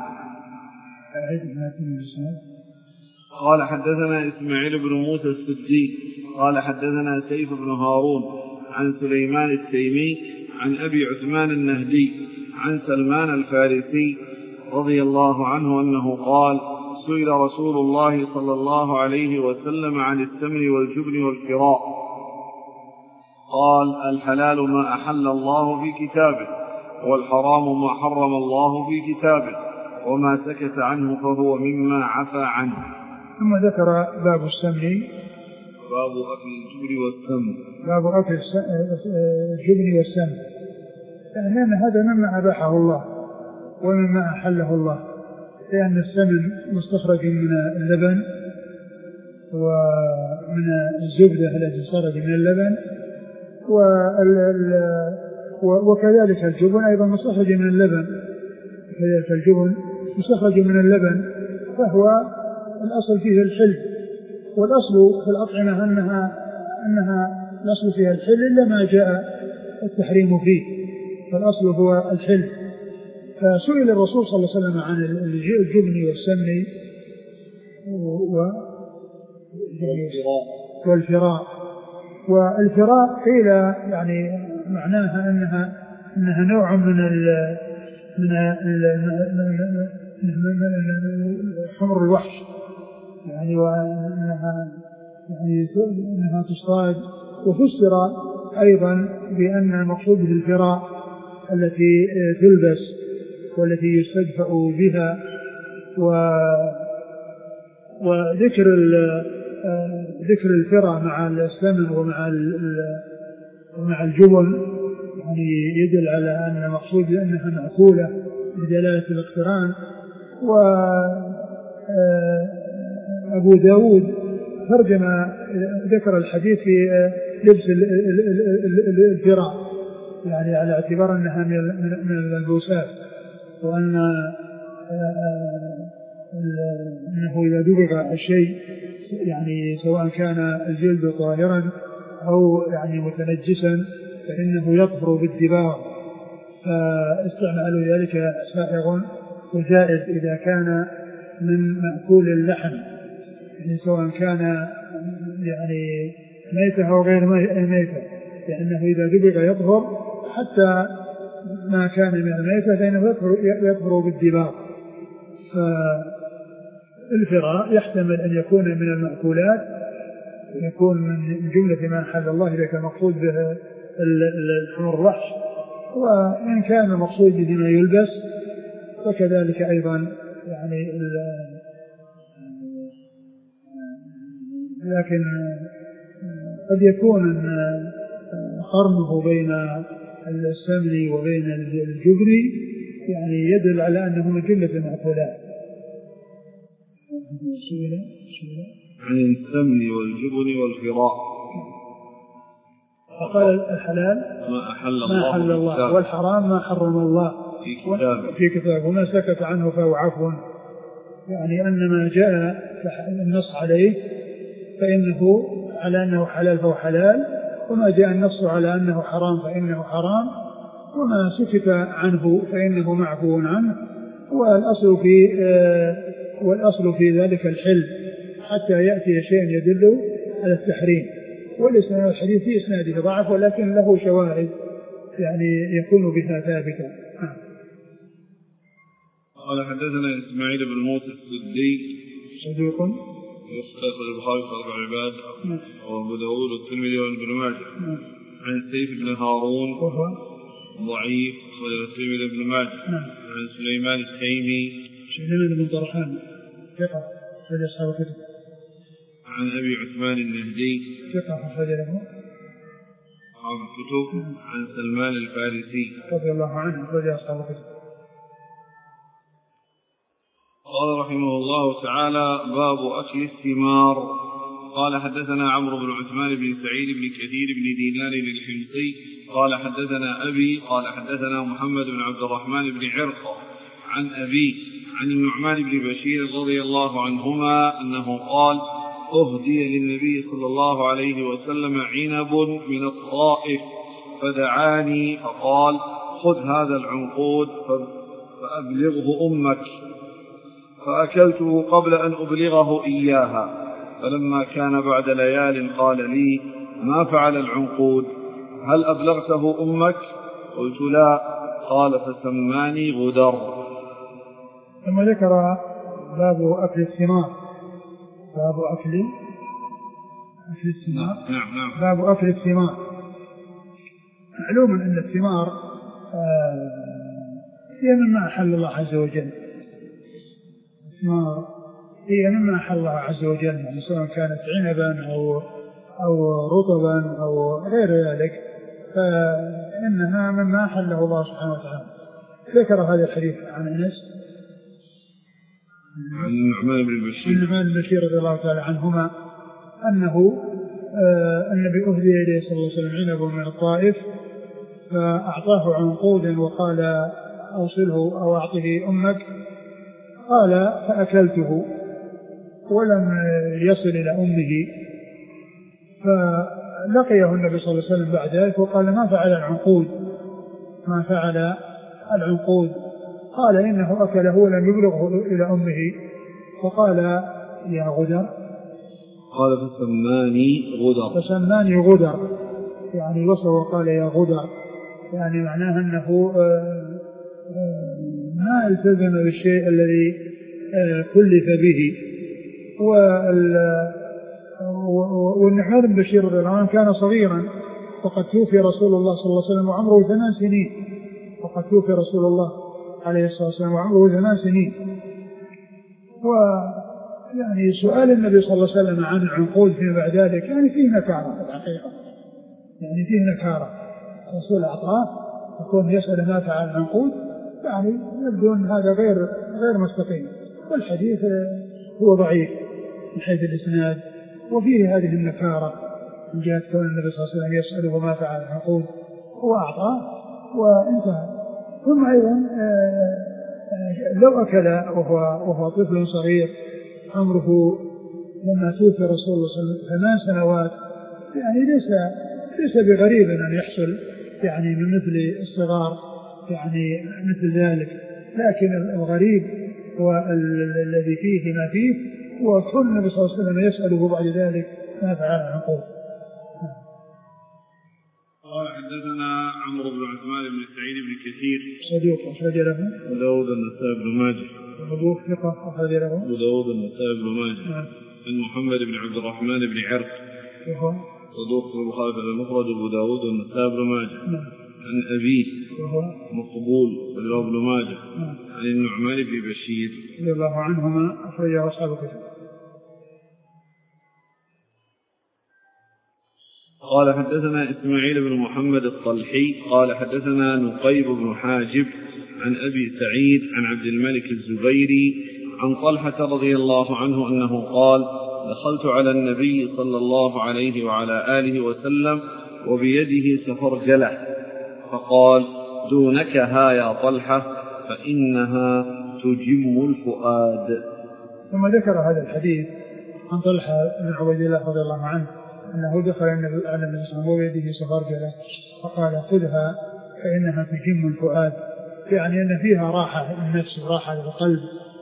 Speaker 1: قال حدثنا إسماعيل بن موسى السدي قال حدثنا سيف بن هارون عن سليمان التيمي عن أبي عثمان النهدي عن سلمان الفارسي رضي الله عنه أنه قال سئل رسول الله صلى الله عليه وسلم عن السمن والجبن والفراء قال الحلال ما أحل الله في كتابه والحرام ما حرم الله في كتابه وما سكت عنه فهو مما عفى عنه.
Speaker 2: ثم ذكر باب السمن
Speaker 1: باب أكل الجبن والسمن.
Speaker 2: باب أكل الجبن والسمن، لأن هذا مما أباحه الله ومما أحله الله، لأن السمن مستخرج من اللبن ومن الزبدة التي خرج من اللبن، وكذلك الجبن أيضا مستخرج من اللبن، كذلك الجبن مستخرج من اللبن، فهو الأصل فيه الحل، والأصل في الأطعمة أنها الأصل فيها الحل إلا ما جاء التحريم فيه، فالأصل هو الحل. فسئل الرسول صلى الله عليه وسلم عن الجبن والسمن والفراء. والفراء قيل يعني معناها أنها نوع من حمر الوحش، يعني وأنها أنها تصطاد. وفسر أيضا بأن المقصود بالفراء التي تلبس والتي يستدفأ بها. وذكر الفراء مع السمن ومع الجبن يعني يدل على أن المقصود أنها مأكولة بدلالة الاقتران. وأبو داود ترجم ذكر الحديث في لبس الفراء، يعني على اعتبار أنها من الملبوسات، وأنه إذا دبغ الشيء يعني سواء كان الجلد طاهرا أو يعني متنجسا فإنه يطهر بالدباغ، فاستعمال ذلك سائغ وجائز إذا كان من مأكول اللحم، يعني سواء كان يعني ميتة أو غير ميتة، لأنه إذا دبغ يطهر، حتى ما كان من الميتة فإنه يطهر بالدباغ. فالفراء يحتمل أن يكون من المأكولات، يكون من جملة ما حل الله إذا كان مقصود به الحمر الوحش، وإن كان المقصود بما يلبس فكذلك أيضا يعني لكن قد يكون قرنه بين السمن وبين الجبن يعني يدل على أنه من جملة المأكولات.
Speaker 1: عن السمن والجبن والفراء.
Speaker 2: فقال الحلال ما أحل الله والحرام ما حرم الله في كتابه، وما سكت عنه فهو عفو، يعني أن ما جاء النص عليه فإنه على أنه حلال فهو حلال، وما جاء النص على أنه حرام فإنه حرام، وما سكت عنه فإنه معفو عنه. والأصل في ذلك الحل حتى يأتي شيء يدل على التحريم. والإسناد الحديث في إسناده ضعف، ولكن له شواهد يعني يكون بها ثابتا.
Speaker 1: قال حدثنا إسماعيل بن موسى السدي
Speaker 2: صديق
Speaker 1: يختصر البخاري في أربع عباد وأبو داود والترمذي وابن ماجه. عن سيف بن هارون
Speaker 2: وهو
Speaker 1: ضعيف والترمذي وابن ماجه. عن سليمان التيمي
Speaker 2: بن طرحان ثقة أخرج أصحاب الكتب.
Speaker 1: عن أبي عثمان النهدي
Speaker 2: ثقة أخرج له
Speaker 1: أصحاب الكتب. عن سلمان الفارسي
Speaker 2: رضي الله عنه أخرج أصحاب الكتب.
Speaker 1: قال رحمه الله تعالى: باب أكل الثمار. قال حدثنا عمرو بن عثمان بن سعيد بن كثير بن دينار الحمصي قال حدثنا أبي قال حدثنا محمد بن عبد الرحمن بن عرقة عن أبي عن النعمان بن بشير رضي الله عنهما أنه قال: أهدي للنبي صلى الله عليه وسلم عنب من الطائف فدعاني فقال: خذ هذا العنقود فأبلغه أمك، فأكلته قبل أن أبلغه إياها، فلما كان بعد ليال قال لي: ما فعل العنقود؟ هل أبلغته أمك؟ قلت: لا. قال: فسماني غدر.
Speaker 2: ثم ذكر باب أكل الثمار. باب أكل الثمار.
Speaker 1: نعم.
Speaker 2: باب أكل الثمار. معلوم أن الثمار هي مما أحل الله عز وجل. الثمار هي مما أحل الله عز وجل، يعني سواء كانت عنبا أو رطبا أو غير ذلك، فإنها مما أحله الله سبحانه وتعالى. ذكر هذا الحديث عن أنس
Speaker 1: عن النعمان بن بشير
Speaker 2: رضي الله تعالى عنهما أنه النبي أهدي إليه صلى الله عليه وسلم عنب من الطائف فأعطاه عنقود وقال أوصله أو أعطه أمك، قال فأكلته ولم يصل إلى أمه، فلقيه النبي صلى الله عليه وسلم بعد ذلك وقال ما فعل العنقود؟ قال إنه أكله ولم يبلغه إلى أمه، فقال يا غدر،
Speaker 1: قال
Speaker 2: فسماني غدر، يعني وصف وقال يا غدر، يعني معناه أنه ما التزم بالشيء الذي كلف به. والنعمان بن بشير رضي الله عنه كان صغيرا وقد توفي رسول الله صلى الله عليه وسلم وعمره 8 سنين، وقد توفي رسول الله عليه الصلاة والسلام وعمره 8 سنين. ويعني سؤال النبي صلى الله عليه وسلم عن العنقود فيما بعد ذلك يعني فيه نكارة الحقيقة، يعني فيه نكارة. رسول أعطاه يكون يسأل ما فعل العنقود، يعني يبدو أن هذا غير مستقيم، والحديث هو ضعيف من حيث الإسناد، وفيه هذه النكارة من جهة كون النبي صلى الله عليه وسلم يسأله ما فعل العنقود، هو أعطاه وانتهى. ثم أيضا لو أكل وهو طفل صغير عمره لما توفي رسول الله صلى الله عليه وسلم 8 سنوات، يعني ليس بغريب أن يحصل يعني من مثل الصغار يعني مثل ذلك، لكن الغريب والذي فيه ما فيه وكل النبي صلى الله عليه وسلم يسأله بعد ذلك ما فعل العنقود.
Speaker 1: قال حدثنا عمرو بن عثمان بن سعيد بن كثير
Speaker 2: صدوق أخرج له
Speaker 1: أبو داود النسائي بن ماجه،
Speaker 2: صدوق ثقة أخرج له
Speaker 1: أبو داود النسائي بن ماجه. عن محمد بن عبد الرحمن بن عرق
Speaker 2: وهو
Speaker 1: صدوق البخاري المفرد أبو داود النسائي بن ماجه. عن أبيه
Speaker 2: وهو
Speaker 1: مقبول رواه ابن ماجه. عن النعمان بن بشير
Speaker 2: رضي الله عنهما أخرجه أصحاب الكتب.
Speaker 1: قال حدثنا إسماعيل بن محمد الطلحي قال حدثنا نقيب بن حاجب عن أبي سعيد عن عبد الملك الزبيري عن طلحة رضي الله عنه أنه قال دخلت على النبي صلى الله عليه وعلى آله وسلم وبيده سفرجلة فقال دونك ها يا طلحة فإنها تجم الفؤاد.
Speaker 2: ثم ذكر هذا الحديث عن طلحة بن عبيد الله رضي الله عنه أنه دخل على النبي صلى الله عليه وسلم وبيده سفرجلة فقال خذها فإنها تجم الفؤاد، يعني أن فيها راحة للنفس وراحة للقلب.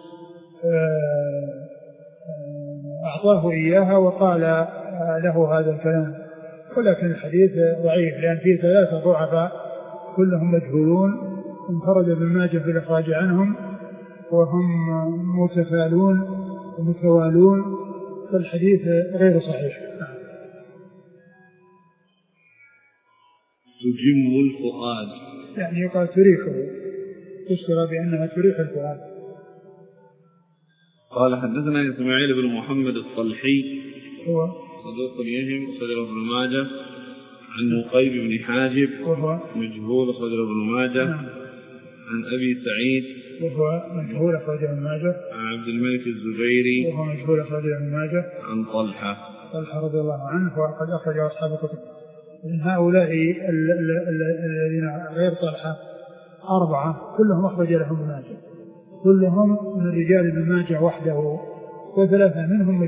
Speaker 2: أعطاه إياها وقال له هذا الكلام، ولكن الحديث ضعيف لأن فيه 3 ضعفاء كلهم مجهولون، انفرد ابن ماجه في الإخراج عنهم وهم متفالون ومتوالون، فالحديث غير صحيح.
Speaker 1: تجم الفؤاد
Speaker 2: يعني يقال تريحه، تشترى بأنها تريح الفؤاد.
Speaker 1: قال حدثنا إسماعيل بن محمد الطلحي
Speaker 2: هو
Speaker 1: صدوق يهم صدر ابن ماجه. عن نقيب بن حاجب
Speaker 2: وهو
Speaker 1: مجهول صدر ابن ماجه. عن أبي سعيد
Speaker 2: وهو مجهول أخرج ابن ماجه.
Speaker 1: عن عبد الملك الزبيري
Speaker 2: وهو مجهول أخرج ابن ماجه.
Speaker 1: عن طلحة
Speaker 2: رضي الله عنه وقد أخرج أصحاب الكتب. من هؤلاء الذين غير طلحة 4 كلهم أخرج لهم ابن ماجه، كلهم من رجال ابن ماجه وحده، و3 منهم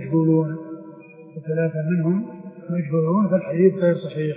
Speaker 2: مجهولون، فالحديث غير صحيح.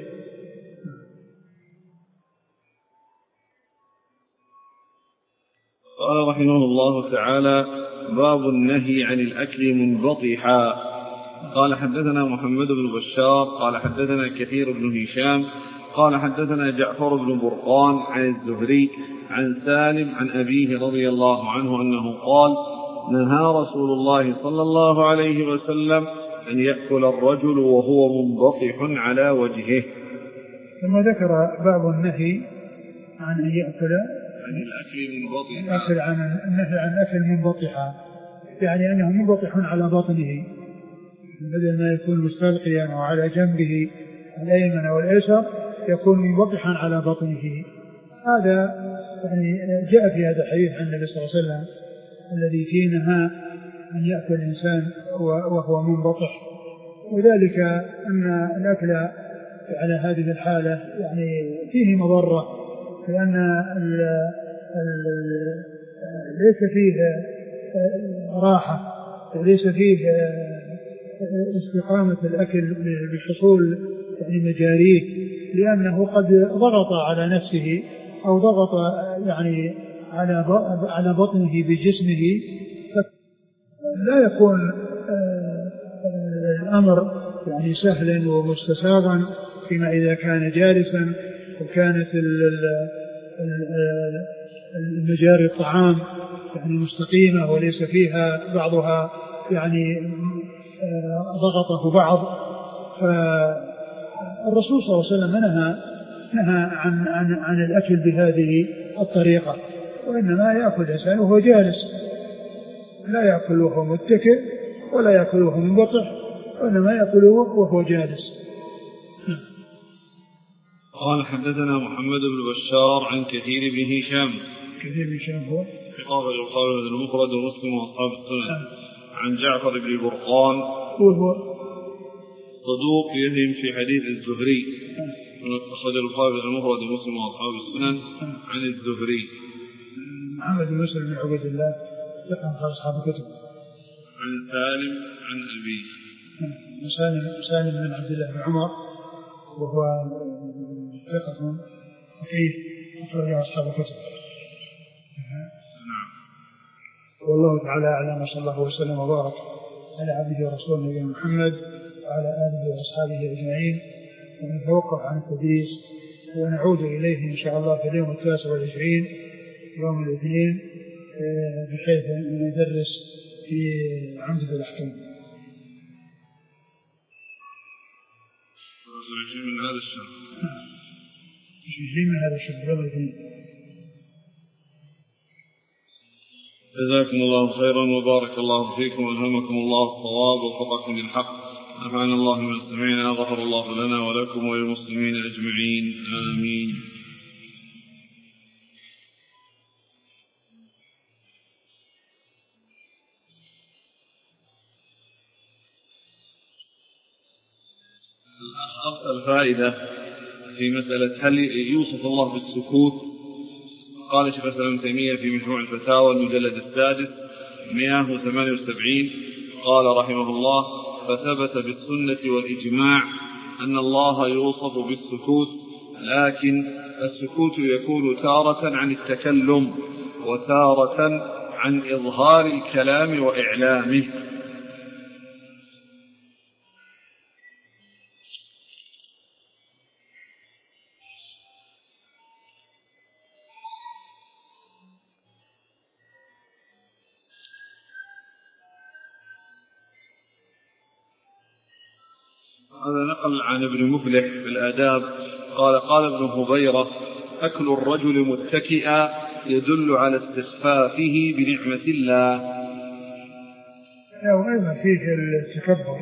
Speaker 1: قال رحمه الله تعالى باب النهي عن الأكل منبطحا. قال حدثنا محمد بن بشار قال حدثنا كثير بن هشام قال حدثنا جعفر بن برقان عن الزهري عن سالم عن أبيه رضي الله عنه أنه قال نهى رسول الله صلى الله عليه وسلم أن يأكل الرجل وهو منبطح على وجهه.
Speaker 2: ثم ذكر باب النهي عن أن يأكل
Speaker 1: عن الأكل منبطحا،
Speaker 2: عن النهي عن أكل منبطحا، يعني أنه منبطح على بطنه بدل ما يكون مستلقيا وعلى جنبه الأيمن والأيسر يكون منبطحا على بطنه. هذا يعني جاء في هذا الحديث عن النبي صلى الله عليه وسلم الذي فيه نهى أن يأكل الإنسان وهو منبطح، وذلك أن الأكل على هذه الحالة يعني فيه مضرة، لأن ليس فيه راحة وليس فيه استقامة الأكل بحصول يعني مجاريه، لأنه قد ضغط على نفسه أو ضغط يعني على بطنه بجسمه، لا يكون الأمر يعني سهلا ومستساغا فيما إذا كان جالسا وكانت المجاري الطعام يعني مستقيمة وليس فيها بعضها يعني ضغطه بعض. فالرسول صلى الله عليه وسلم نهى عن الأكل بهذه الطريقة، وإنما يأكل الإنسان وهو جالس، لا يأكل وهو متكئ ولا يأكل وهو منبطح، وإنما يأكل وهو جالس.
Speaker 1: قال حدثنا محمد بن بشار عن كثير بن هشام.
Speaker 2: كثير بن هشام هو
Speaker 1: قال القول المفرد ومسلم واصحاب السنن. عن جعفر بن برقان
Speaker 2: وهو
Speaker 1: صدوق يهم في حديث الزهري. أخرج القول المفرد ومسلم واصحاب السنن. عن الزهري
Speaker 2: محمد بن مسلم بن عبد الله ثقة أصحاب الكتب.
Speaker 1: عن سالم عن أبيه
Speaker 2: سالم بن عبد الله بن عمر وهو ثقة فقيه أخرج أصحاب الكتب. والله تعالى أعلم، وصلى الله وسلم وبارك على عبده ورسوله نبينا محمد وعلى آله وأصحابه أجمعين. ونتوقف عن التدريس ونعود إليه إن شاء الله في اليوم 29 يوم الاثنين، بحيث أن ندرس في عمدة الأحكام.
Speaker 1: من هذا الشهر
Speaker 2: من هذا الشهر يوم الاثنين.
Speaker 1: جزاكم الله خيرا وبارك الله فيكم والهمكم الله الصواب ووفقكم للحق. نفعنا الله بما سمعنا، غفر الله لنا ولكم وللمسلمين أجمعين، آمين. الفائدة في مسألة هل يوصف الله بالسكوت؟ قال شيخ الإسلام ابن تيمية في مجموع الفتاوى المجلد 6 178 قال رحمه الله: فثبت بالسنة والإجماع أن الله يوصف بالسكوت، لكن السكوت يكون تارة عن التكلم وتارة عن إظهار الكلام وإعلامه. هذا نقل عن ابن مفلح في الآداب قال ابن هبيرة: أكل الرجل متكئا يدل على استخفافه بنعمة الله.
Speaker 2: وأيضا فيه التكبر،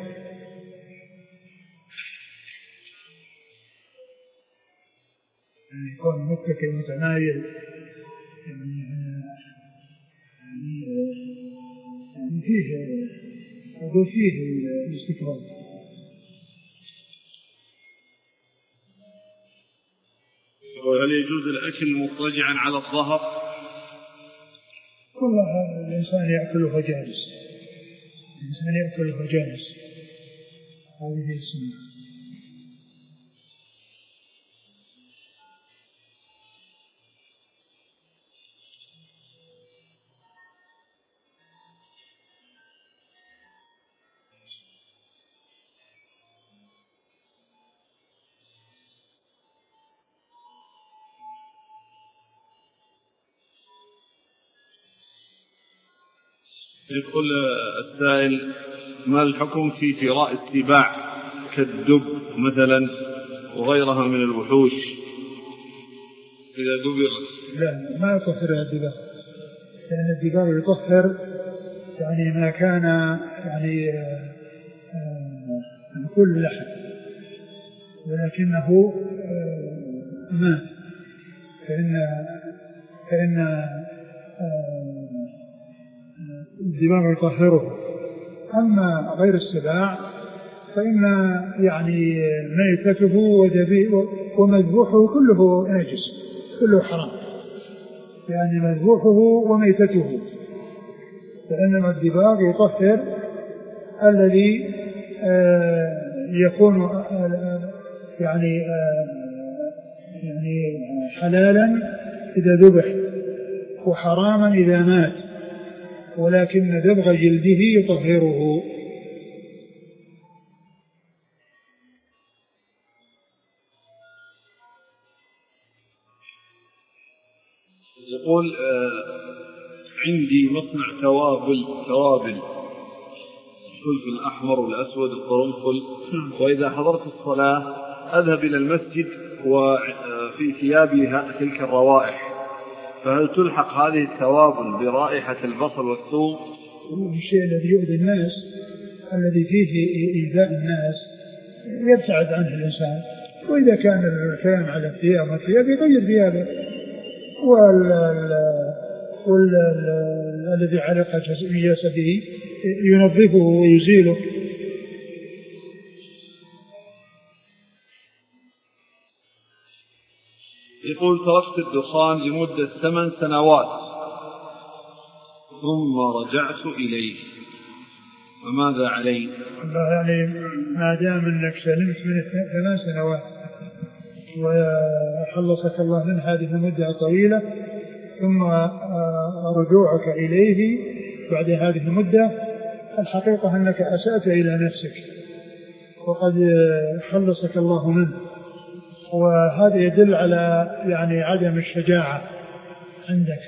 Speaker 2: يعني يكون متكئ متمايل، يعني فيه الاستكبار.
Speaker 1: وهل يجوز الأكل مضطجعا على الظهر؟
Speaker 2: والله الإنسان يأكل وهو جالس، هذه السنة.
Speaker 1: يقول السائل: ما الحكم في فراء السباع كالدب مثلا وغيرها من الوحوش إذا دبرت؟
Speaker 2: لا، ما يطهر الدباغ، لأن الدباغ يطهر يعني ما كان يعني من كل لحم، ولكنه مات، فإن الدباغ يطهره. أما غير السباع فإن يعني ميتته ومذبوحه كله نجس، كله حرام، يعني مذبوحه وميتته، فإنما الدباغ يطهر الذي يكون يعني حلالا إذا ذبح وحراما إذا مات، ولكن دبغ جلده يطهره.
Speaker 1: يقول عندي مصنع توابل الفلفل الأحمر والأسود والقرنفل، وإذا حضرت الصلاة أذهب إلى المسجد وفي ثيابي تلك الروائح، فهل تلحق هذه التوابل برائحة البصل والثوم؟
Speaker 2: الشيء الذي يؤذي الناس الذي فيه إيذاء الناس يبتعد عنه الإنسان، وإذا كان الكلام على الثياب يغير ثيابه، والذي علق جسده ينظفه ويزيله.
Speaker 1: يقول تركت الدخان لمدة 8 سنوات ثم رجعت إليه، فماذا علي؟
Speaker 2: يعني ما دام أنك سلمت من 8 سنوات وخلصك الله من هذه المدة طويلة، ثم رجوعك إليه بعد هذه المدة، الحقيقة أنك أسأت إلى نفسك وقد خلصك الله منه، وهذا يدل على يعني عدم الشجاعة عندك،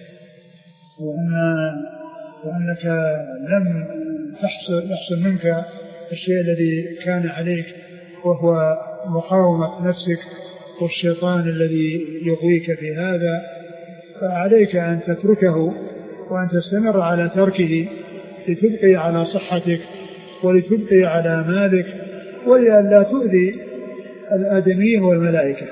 Speaker 2: وأنك لم يحصل منك الشيء الذي كان عليك، وهو مقاومة نفسك والشيطان الذي يغويك في هذا، فعليك أن تتركه وأن تستمر على تركه لتبقي على صحتك ولتبقي على مالك، ولئلا تؤذي الآدميين والملائكة.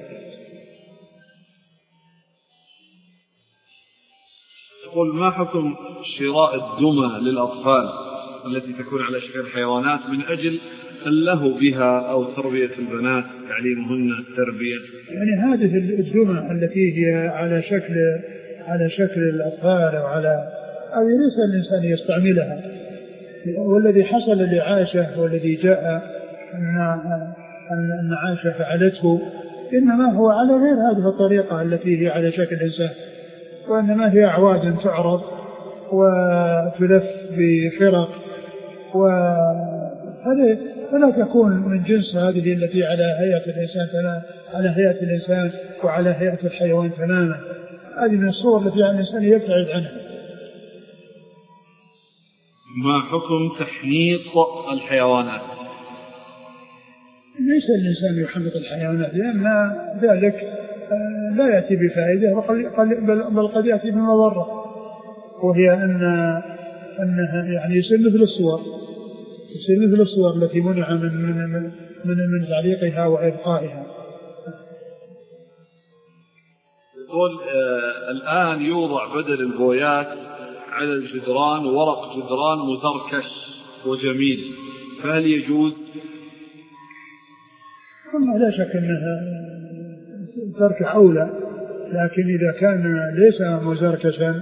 Speaker 1: يقول ما حكم شراء الدمى للأطفال التي تكون على شكل حيوانات من أجل اللهو بها أو تربية البنات، تعليمهن التربية؟
Speaker 2: يعني هذه الدمى التي هي على شكل الأطفال أو على أو ليس الإنسان يستعملها، والذي حصل لعائشة والذي جاء أن عائشة فعلته إنما هو على غير هذه الطريقة التي هي على شكل إنسان، وإنما هي أعواد تعرض وتلف بفرق، فلا تكون من جنس هذه التي على هيئة الإنسان، على هيئة الإنسان وعلى هيئة الحيوان تماما. هذه من الصور التي على الإنسان يبتعد عنها.
Speaker 1: ما حكم تحنيط الحيوانات؟
Speaker 2: ليس الإنسان يحنط الحيوانات، لأن ذلك لا يأتي بفائدة، بل قد يأتي بمضرة، وهي أنها يعني يصير مثل الصور التي منع من تعليقها وإبقائها.
Speaker 1: يقول الآن يوضع بدل البويات على الجدران ورق جدران مزركش وجميل، فهل يجوز؟
Speaker 2: لا شك أنها ترك أولى، لكن إذا كان ليس مزركشا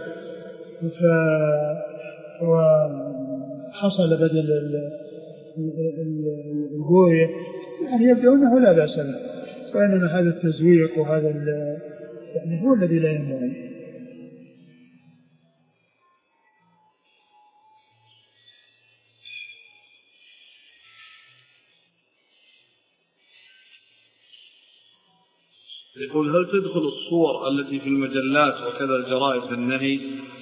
Speaker 2: وحصل بدل البوية يعني يبدو أنه لا بأس به، وإنما هذا التزويق وهذا يعني هو الذي لا ينبغي.
Speaker 1: يقول هل تدخل الصور التي في المجلات وكذا الجرائد في النهي؟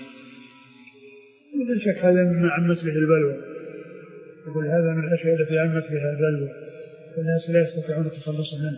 Speaker 2: لا شك هذا مما عمت به البلوى، يقول هذا من الأشياء التي عمت بها البلوى والناس لا يستطيعون التخلص منها.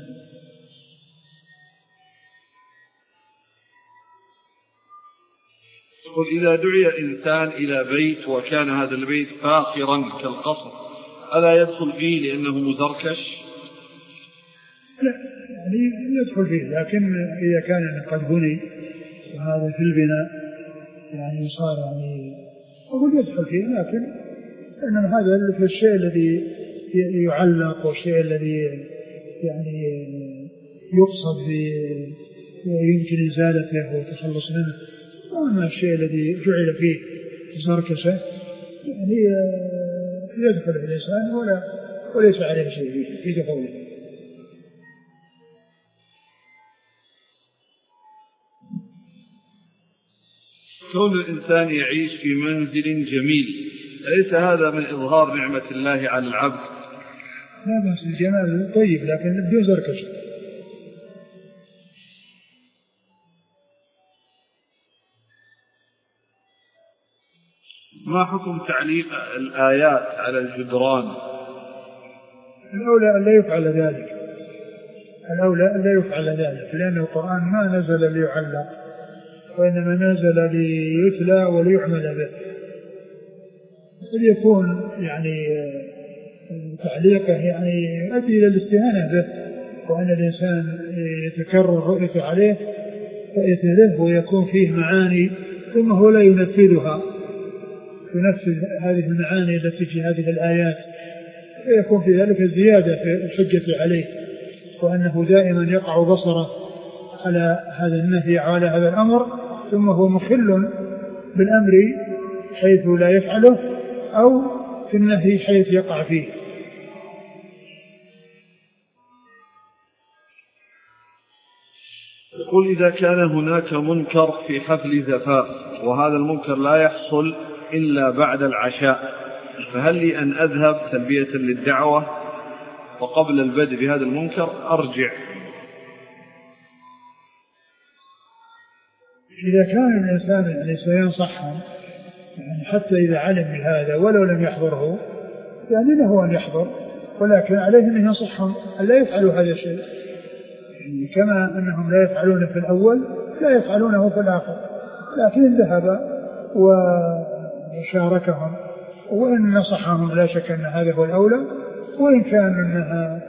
Speaker 1: يقول إذا دعي إنسان إلى بيت وكان هذا البيت فاخرا كالقصر ألا يدخل فيه لأنه مزركش؟
Speaker 2: لا يعني يدخل فيه، لكن إذا كان قد بني وهذا في البناء يعني صار يعني أقول يدخل فيه، لكن إنما هذا في الشيء الذي يعلق والشيء الذي يعني يقصد يمكن إزالته والتخلص منه، وأما الشيء الذي جعل فيه زركشة يعني يدخل الإنسان وليس عليه شيء في دخوله.
Speaker 1: كون الإنسان يعيش في منزل جميل أليس هذا من إظهار نعمة الله على العبد؟
Speaker 2: لا بأس، الجمال طيب لكن بدون زركشة.
Speaker 1: ما حكم تعليق الآيات على الجدران؟
Speaker 2: الأولى أن لا يفعل ذلك، الأولى أن لا يفعل ذلك، لأن القرآن ما نزل ليعلق وإنما نزل ليتلى وليعمل به. فليكون يعني تعليقه يعني يؤدي إلى الاستهانة به، وأن الإنسان يتكرر رؤيته عليه له ويكون فيه معاني ثم هو لا ينفذها، ينفذ هذه المعاني التي في هذه الآيات، ويكون في ذلك زيادة في الحجة عليه، وأنه دائما يقع بصره على هذا النهي وعلى هذا الأمر ثم هو مخل بالأمر حيث لا يفعله أو في النهي حيث يقع فيه.
Speaker 1: يقول إذا كان هناك منكر في حفل زفاف وهذا المنكر لا يحصل إلا بعد العشاء، فهل لي أن أذهب تلبية للدعوة وقبل البدء بهذا المنكر أرجع؟
Speaker 2: إذا كان الإنسان يعني سينصحهم يعني حتى إذا علم بهذا ولو لم يحضره يعني له أن يحضر، ولكن عليه أن ينصحهم أن لا يفعلوا هذا الشيء، يعني كما أنهم لا يفعلون في الأول لا يفعلونه في الآخر، لكن ذهب وشاركهم وإن نصحهم لا شك أن هذا هو الأولى، وإن كان أنها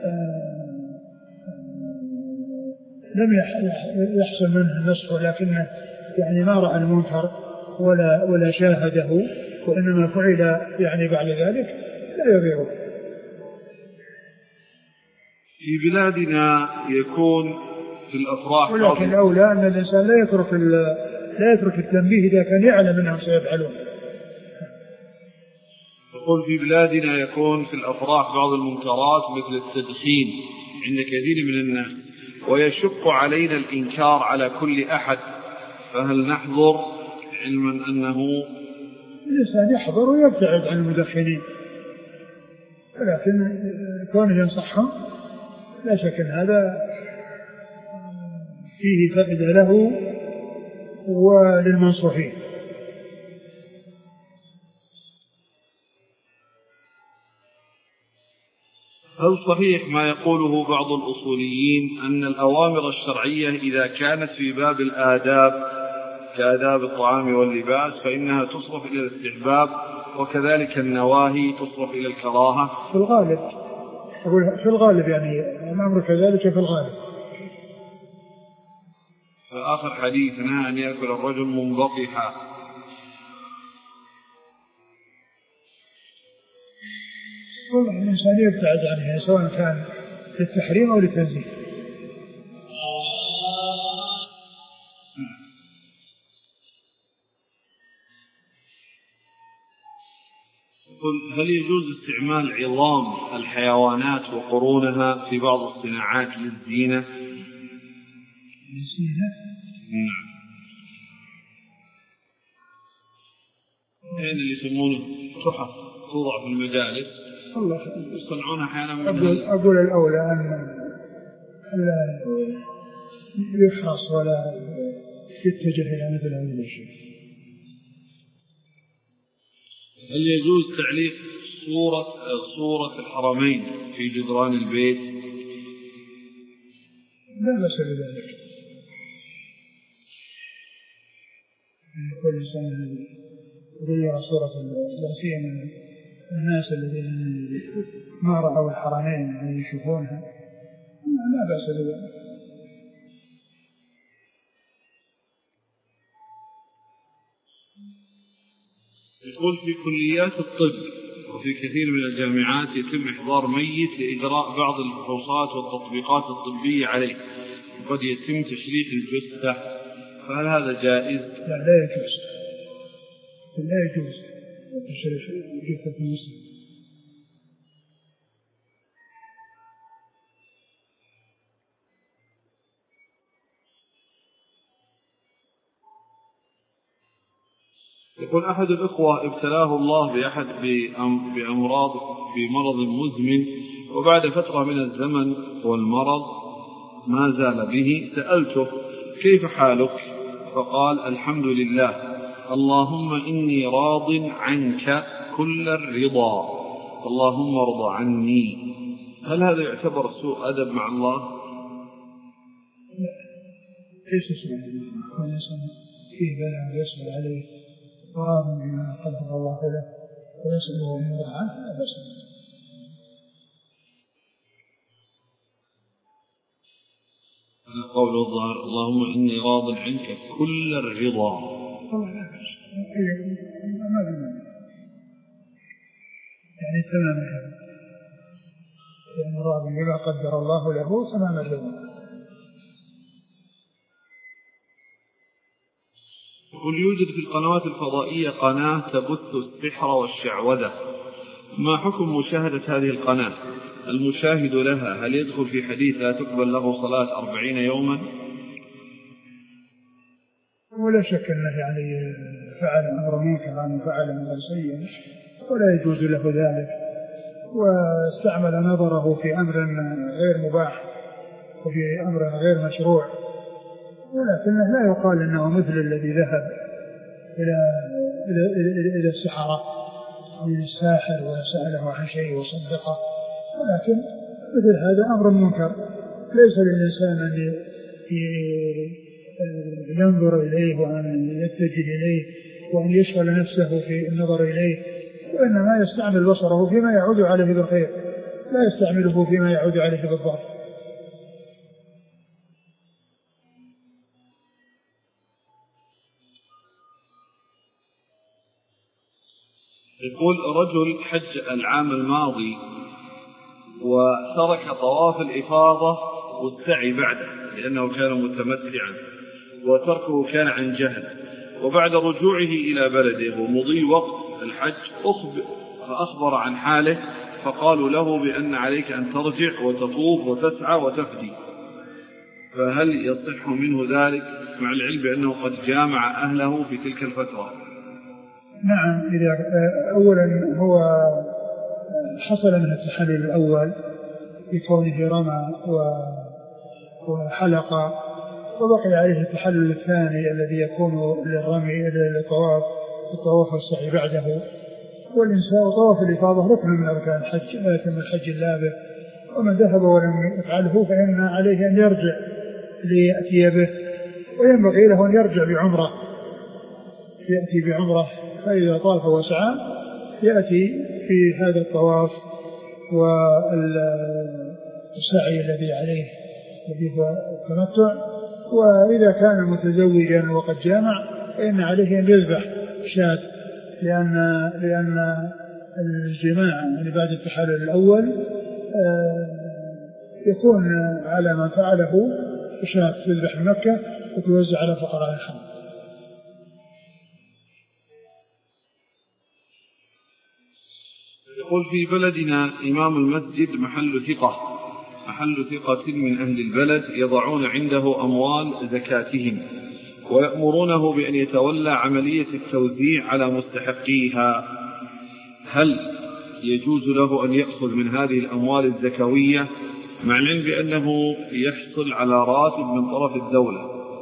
Speaker 2: لم يحصل منه النصح ولكنه يعني ما رأى المنكر ولا شاهده وإنما فعل يعني بعد ذلك لا يضيره.
Speaker 1: في بلادنا يكون في الأفراح،
Speaker 2: ولكن الأولى أن الإنسان لا يترك التنبيه إذا كان يعلم أنهم سيفعلون.
Speaker 1: يقول في بلادنا يكون في الأفراح بعض المنكرات مثل التدخين عند كثير من الناس ويشق علينا الإنكار على كل أحد، فهل نحضر علما أنه
Speaker 2: الإنسان يحضر ويبتعد عن المدخنين، ولكن كونه ينصحهم لا شك أن هذا فيه فائدة له وللمنصوحين.
Speaker 1: هل صحيح ما يقوله بعض الأصوليين أن الأوامر الشرعية إذا كانت في باب الآداب كآداب الطعام واللباس فإنها تصرف إلى الاستحباب وكذلك النواهي تصرف إلى الكراهة؟
Speaker 2: في الغالب أقول في الغالب يعني الأمر كذلك في الغالب.
Speaker 1: آخر حديث نهى أن يأكل الرجل منبطحا.
Speaker 2: والله الإنسان يبتعد عنها سواء كان للتحريم أو للتنزيه.
Speaker 1: هل يجوز استعمال عظام الحيوانات وقرونها في بعض الصناعات للزينة؟
Speaker 2: للزينة؟
Speaker 1: نعم. اللي يسمونه تحف توضع في المجالس يصنعونها أحيانا.
Speaker 2: أقول الأولى أن لا يحرص ولا يتجه إلى مثل هذه الأشياء.
Speaker 1: هل يجوز تعليق صورة الحرمين في جدران البيت؟
Speaker 2: لا بأس بذلك، كل إنسان يرى صورة لا سيما الناس الذين ما رأوا الحرمين يشوفونها، لا بأس بذلك.
Speaker 1: يقول في كليات الطب في كثير من الجامعات يتم إحضار ميت لإجراء بعض الفحوصات والتطبيقات الطبية عليه، وقد يتم تشريح الجثة، فهل هذا جائز؟
Speaker 2: لا يجوز، لا يجوز تشريح جثة المسلم.
Speaker 1: يقول أحد الأخوة ابتلاه الله بمرض مزمن، وبعد فترة من الزمن والمرض ما زال به، سألته كيف حالك؟ فقال الحمد لله، اللهم إني راض عنك كل الرضا، اللهم ارض عني. هل هذا يعتبر سوء أدب مع الله؟
Speaker 2: لا، ليس سوء أدب، الإنسان فيه بلاء ويسأل عليه وراض بما قدر الله له ويسأله أن يرضى عنه، لا بأس.
Speaker 1: قول الظاهر اللهم إني راض عنك كل الرضا،
Speaker 2: يعني تمام الرضا، يعني راض بما قدر الله له تمام الرضا.
Speaker 1: يقول يوجد في القنوات الفضائية قناة تبث السحر والشعوذة، ما حكم مشاهدة هذه القناة؟ المشاهد لها هل يدخل في حديث لا تقبل له صلاة 40 يوما؟
Speaker 2: ولا شك أنه يعني فعل أمر منكر أن فعل أمر سيء ولا يجوز له ذلك، واستعمل نظره في أمر غير مباح وفي أمر غير مشروع، ولكنه لا يقال أنه مثل الذي ذهب إلى السحرة من الساحر وسأله عن شيء وصدقه، ولكن مثل هذا أمر منكر، ليس للإنسان أن ينظر إليه وأن يتجه إليه وأن يشغل نفسه في النظر إليه، وإنما يستعمل بصره فيما يعود عليه بالخير، لا يستعمله فيما يعود عليه بالضر.
Speaker 1: يقول رجل حج العام الماضي وترك طواف الإفاضة والسعي بعده لأنه كان متمتعا، وتركه كان عن جهل، وبعد رجوعه إلى بلده ومضي وقت الحج فأخبر عن حاله، فقالوا له بأن عليك أن ترجع وتطوف وتسعى وتفدي، فهل يصح منه ذلك مع العلم بأنه قد جامع أهله في تلك الفترة؟
Speaker 2: نعم، إذا أولا هو حصل من التحلل الأول بكونه رمى وحلق، وبقي عليه التحلل الثاني الذي يكون للرمي إلى الطواف والسعي بعده، والإنسان طواف الإفاضة ركن من أركان الحج لا يتم الحج إلا به، ومن ذهب ولم يفعله فإن عليه أن يرجع ليأتي به، وينبغي له أن يرجع بعمرة، يأتي بعمرة، فإذا طاف وسعى يأتي في هذا الطواف والسعي الذي عليه الذي هو التمتع. وإذا كان متزوجا وقد جامع فإن عليه أن يذبح شاة، لأن الجماع يعني بعد التحلل الأول يكون على من فعله شاة تذبح من مكة وتوزع على فقراء الحرم.
Speaker 1: يقول في بلدنا إمام المسجد محل ثقة من أهل البلد يضعون عنده أموال زكاتهم ويأمرونه بأن يتولى عملية التوزيع على مستحقيها، هل يجوز له أن يأخذ من هذه الأموال الزكوية مع العلم بأنه يحصل على راتب من طرف الدولة؟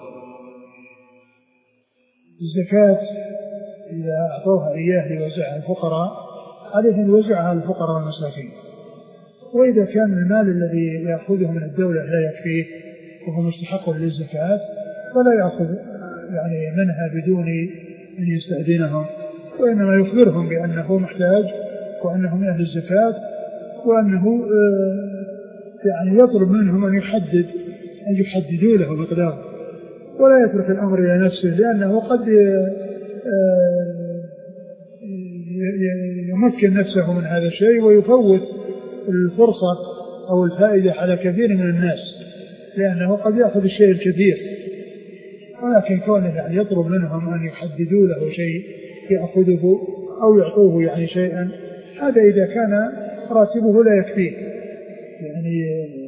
Speaker 2: الزكاة إذا أعطوها إياه ليوزعها الفقراء عليه أن يوزعها على الفقراء والمساكين، وإذا كان المال الذي يأخذه من الدولة لا يكفيه وهو مستحق للزكاة فلا يأخذ يعني منها بدون أن يستأذنهم، وإنما يخبرهم بأنه محتاج وأنه من أهل الزكاة، وأنه يعني يطلب منهم أن يحددوا له مقدار، ولا يترك الأمر إلى نفسه، لأنه قد يمكن نفسه من هذا الشيء ويفوت الفرصة أو الفائدة على كثير من الناس، لأنه قد يأخذ الشيء الكثير، ولكن كونه يعني يطلب منهم أن يحددوا له شيء يأخذه أو يعطوه يعني شيئا، هذا إذا كان راتبه لا يكفيه يعني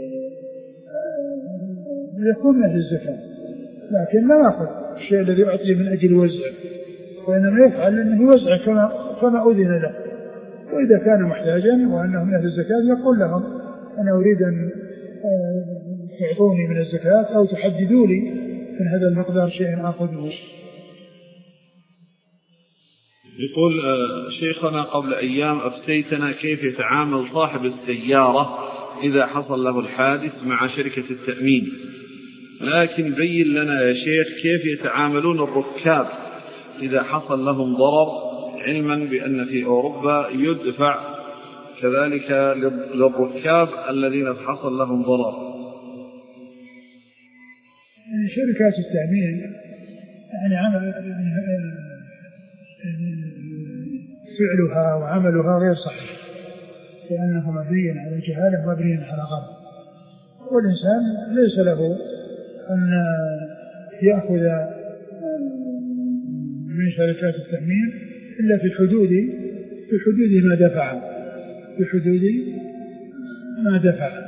Speaker 2: يكون من الزكاة، لكن لا يأخذ الشيء الذي يعطيه من أجل وزعه، وإنما يفعل أنه يوزع كما أذن له. وإذا كان محتاجا وأنه من أهل الزكاة يقول لهم أنا أريد أن تعطوني من الزكاة أو تحددوا لي من هذا المقدار شيئا أخذه.
Speaker 1: يقول شيخنا قبل أيام أفتيتنا كيف يتعامل صاحب السيارة إذا حصل له الحادث مع شركة التأمين، لكن بين لنا يا شيخ كيف يتعاملون الركاب إذا حصل لهم ضرر، علما بأن في أوروبا يدفع كذلك للركاب الذين حصل لهم ضرر.
Speaker 2: شركات التأمين يعني فعلها وعملها غير صحيح، لأنه مبني على الجهالة مبني على غلط، والإنسان ليس له أن يأخذ من شركات التأمين إلا في حدود ما دفع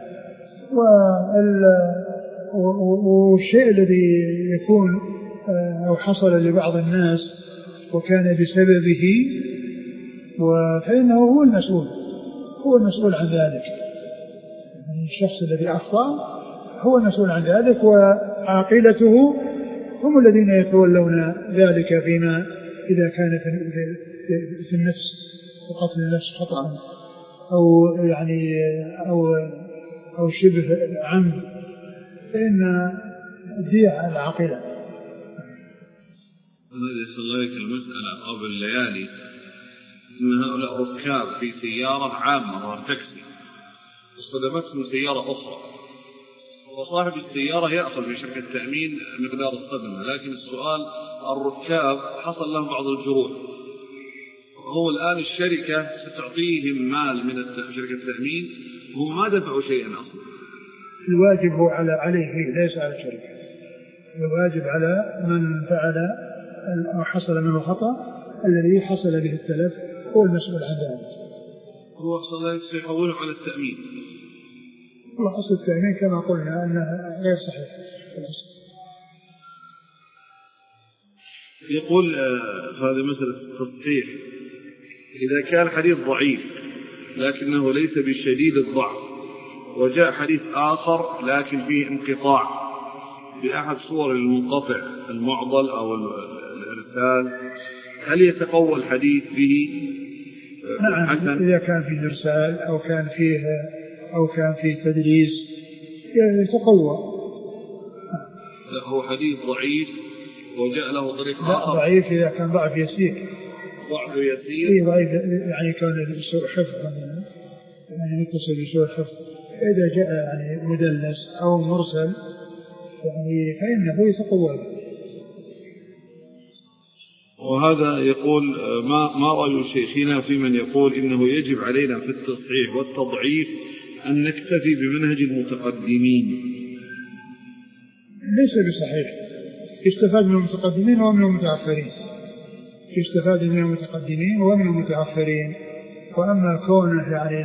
Speaker 2: والشيء الذي يكون أو حصل لبعض الناس وكان بسببه فإنه هو المسؤول عن ذلك، يعني الشخص الذي أخطأ هو المسؤول عن ذلك، وعاقلته هم الذين يتولون ذلك فيما إذا كان في النفس وقتل النفس خطأ أو يعني أو شبه عمد، فإن الدية على العاقلة.
Speaker 1: الذي يصل لك المسألة قبل الليالي أن هؤلاء ركاب في سيارة عامة وتاكسي اصطدمتهم سيارة أخرى، وصاحب السيارة يأخذ من شركة التأمين مقدار الصدمة، لكن السؤال الركاب حصل لهم بعض الجروح، وهو الآن الشركة ستعطيهم مال من شركة التأمين وهم ما دفعوا شيئا أصلا.
Speaker 2: الواجب هو عليه ليس على الشركة، الواجب على من فعل أو حصل منه خطأ الذي حصل به التلف هو المسؤول عن ذلك.
Speaker 1: هو صلاة سيحوله على التأمين.
Speaker 2: أصل التأمين كما قلنا أنها غير صحيح.
Speaker 1: يقول هذه مسألة التصحيح، إذا كان حديث ضعيف لكنه ليس بشديد الضعف، وجاء حديث آخر لكن فيه انقطاع بأحد صور المنقطع المعضل أو الإرسال، هل يتقوى الحديث به؟
Speaker 2: نعم، إذا كان فيه إرسال أو كان فيه تدليس يتقوى.
Speaker 1: لا، هو حديث ضعيف وجاء له طريق آخر.
Speaker 2: ضعيف إذا كان ضعف يسير.
Speaker 1: ضعف يسير.
Speaker 2: ضعيف يعني كان سوء حفظ، يعني متصل بسوء حفظ. إذا جاء يعني مدلس أو مرسل يعني فإنه يتقوى.
Speaker 1: وهذا يقول ما رأي شيخنا في من يقول إنه يجب علينا في التصحيح والتضعيف أن نكتفي بمنهج المتقدمين؟
Speaker 2: ليس بصحيح، يستفاد من المتقدمين ومن المتأخرين، يستفاد من المتقدمين ومن المتأخرين. وأما كونه يعني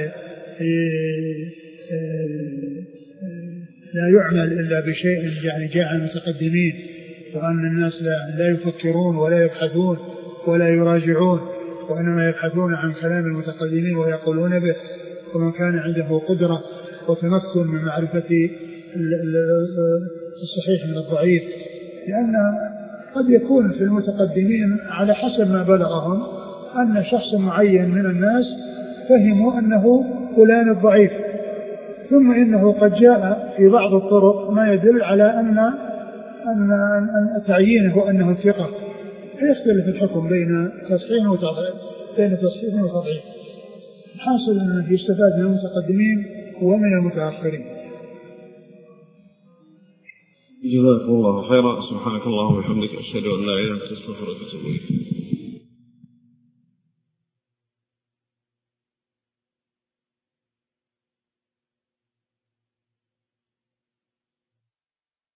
Speaker 2: لا يعمل إلا بشيء يعني جاء عن المتقدمين، وأن الناس لا يفكرون ولا يبحثون ولا يراجعون، وإنما يبحثون عن كلام المتقدمين ويقولون به، ومن كان عنده قدرة وتمكن من معرفة الصحيح من الضعيف، لأن قد يكون في المتقدمين على حسب ما بلغهم أن شخص معين من الناس فهموا أنه فلان الضعيف، ثم إنه قد جاء في بعض الطرق ما يدل على أن تعيينه أنه ثقة، فيختلف الحكم بين تصحيح وتضعيف. الحاصل أنه يستفاد من المتقدمين ومن المتأخرين.
Speaker 1: جزاكم الله خيرا. سبحانك اللهم وبحمدك، أشهد أن لا إله إلا أنت، أستغفرك وأتوب إليك.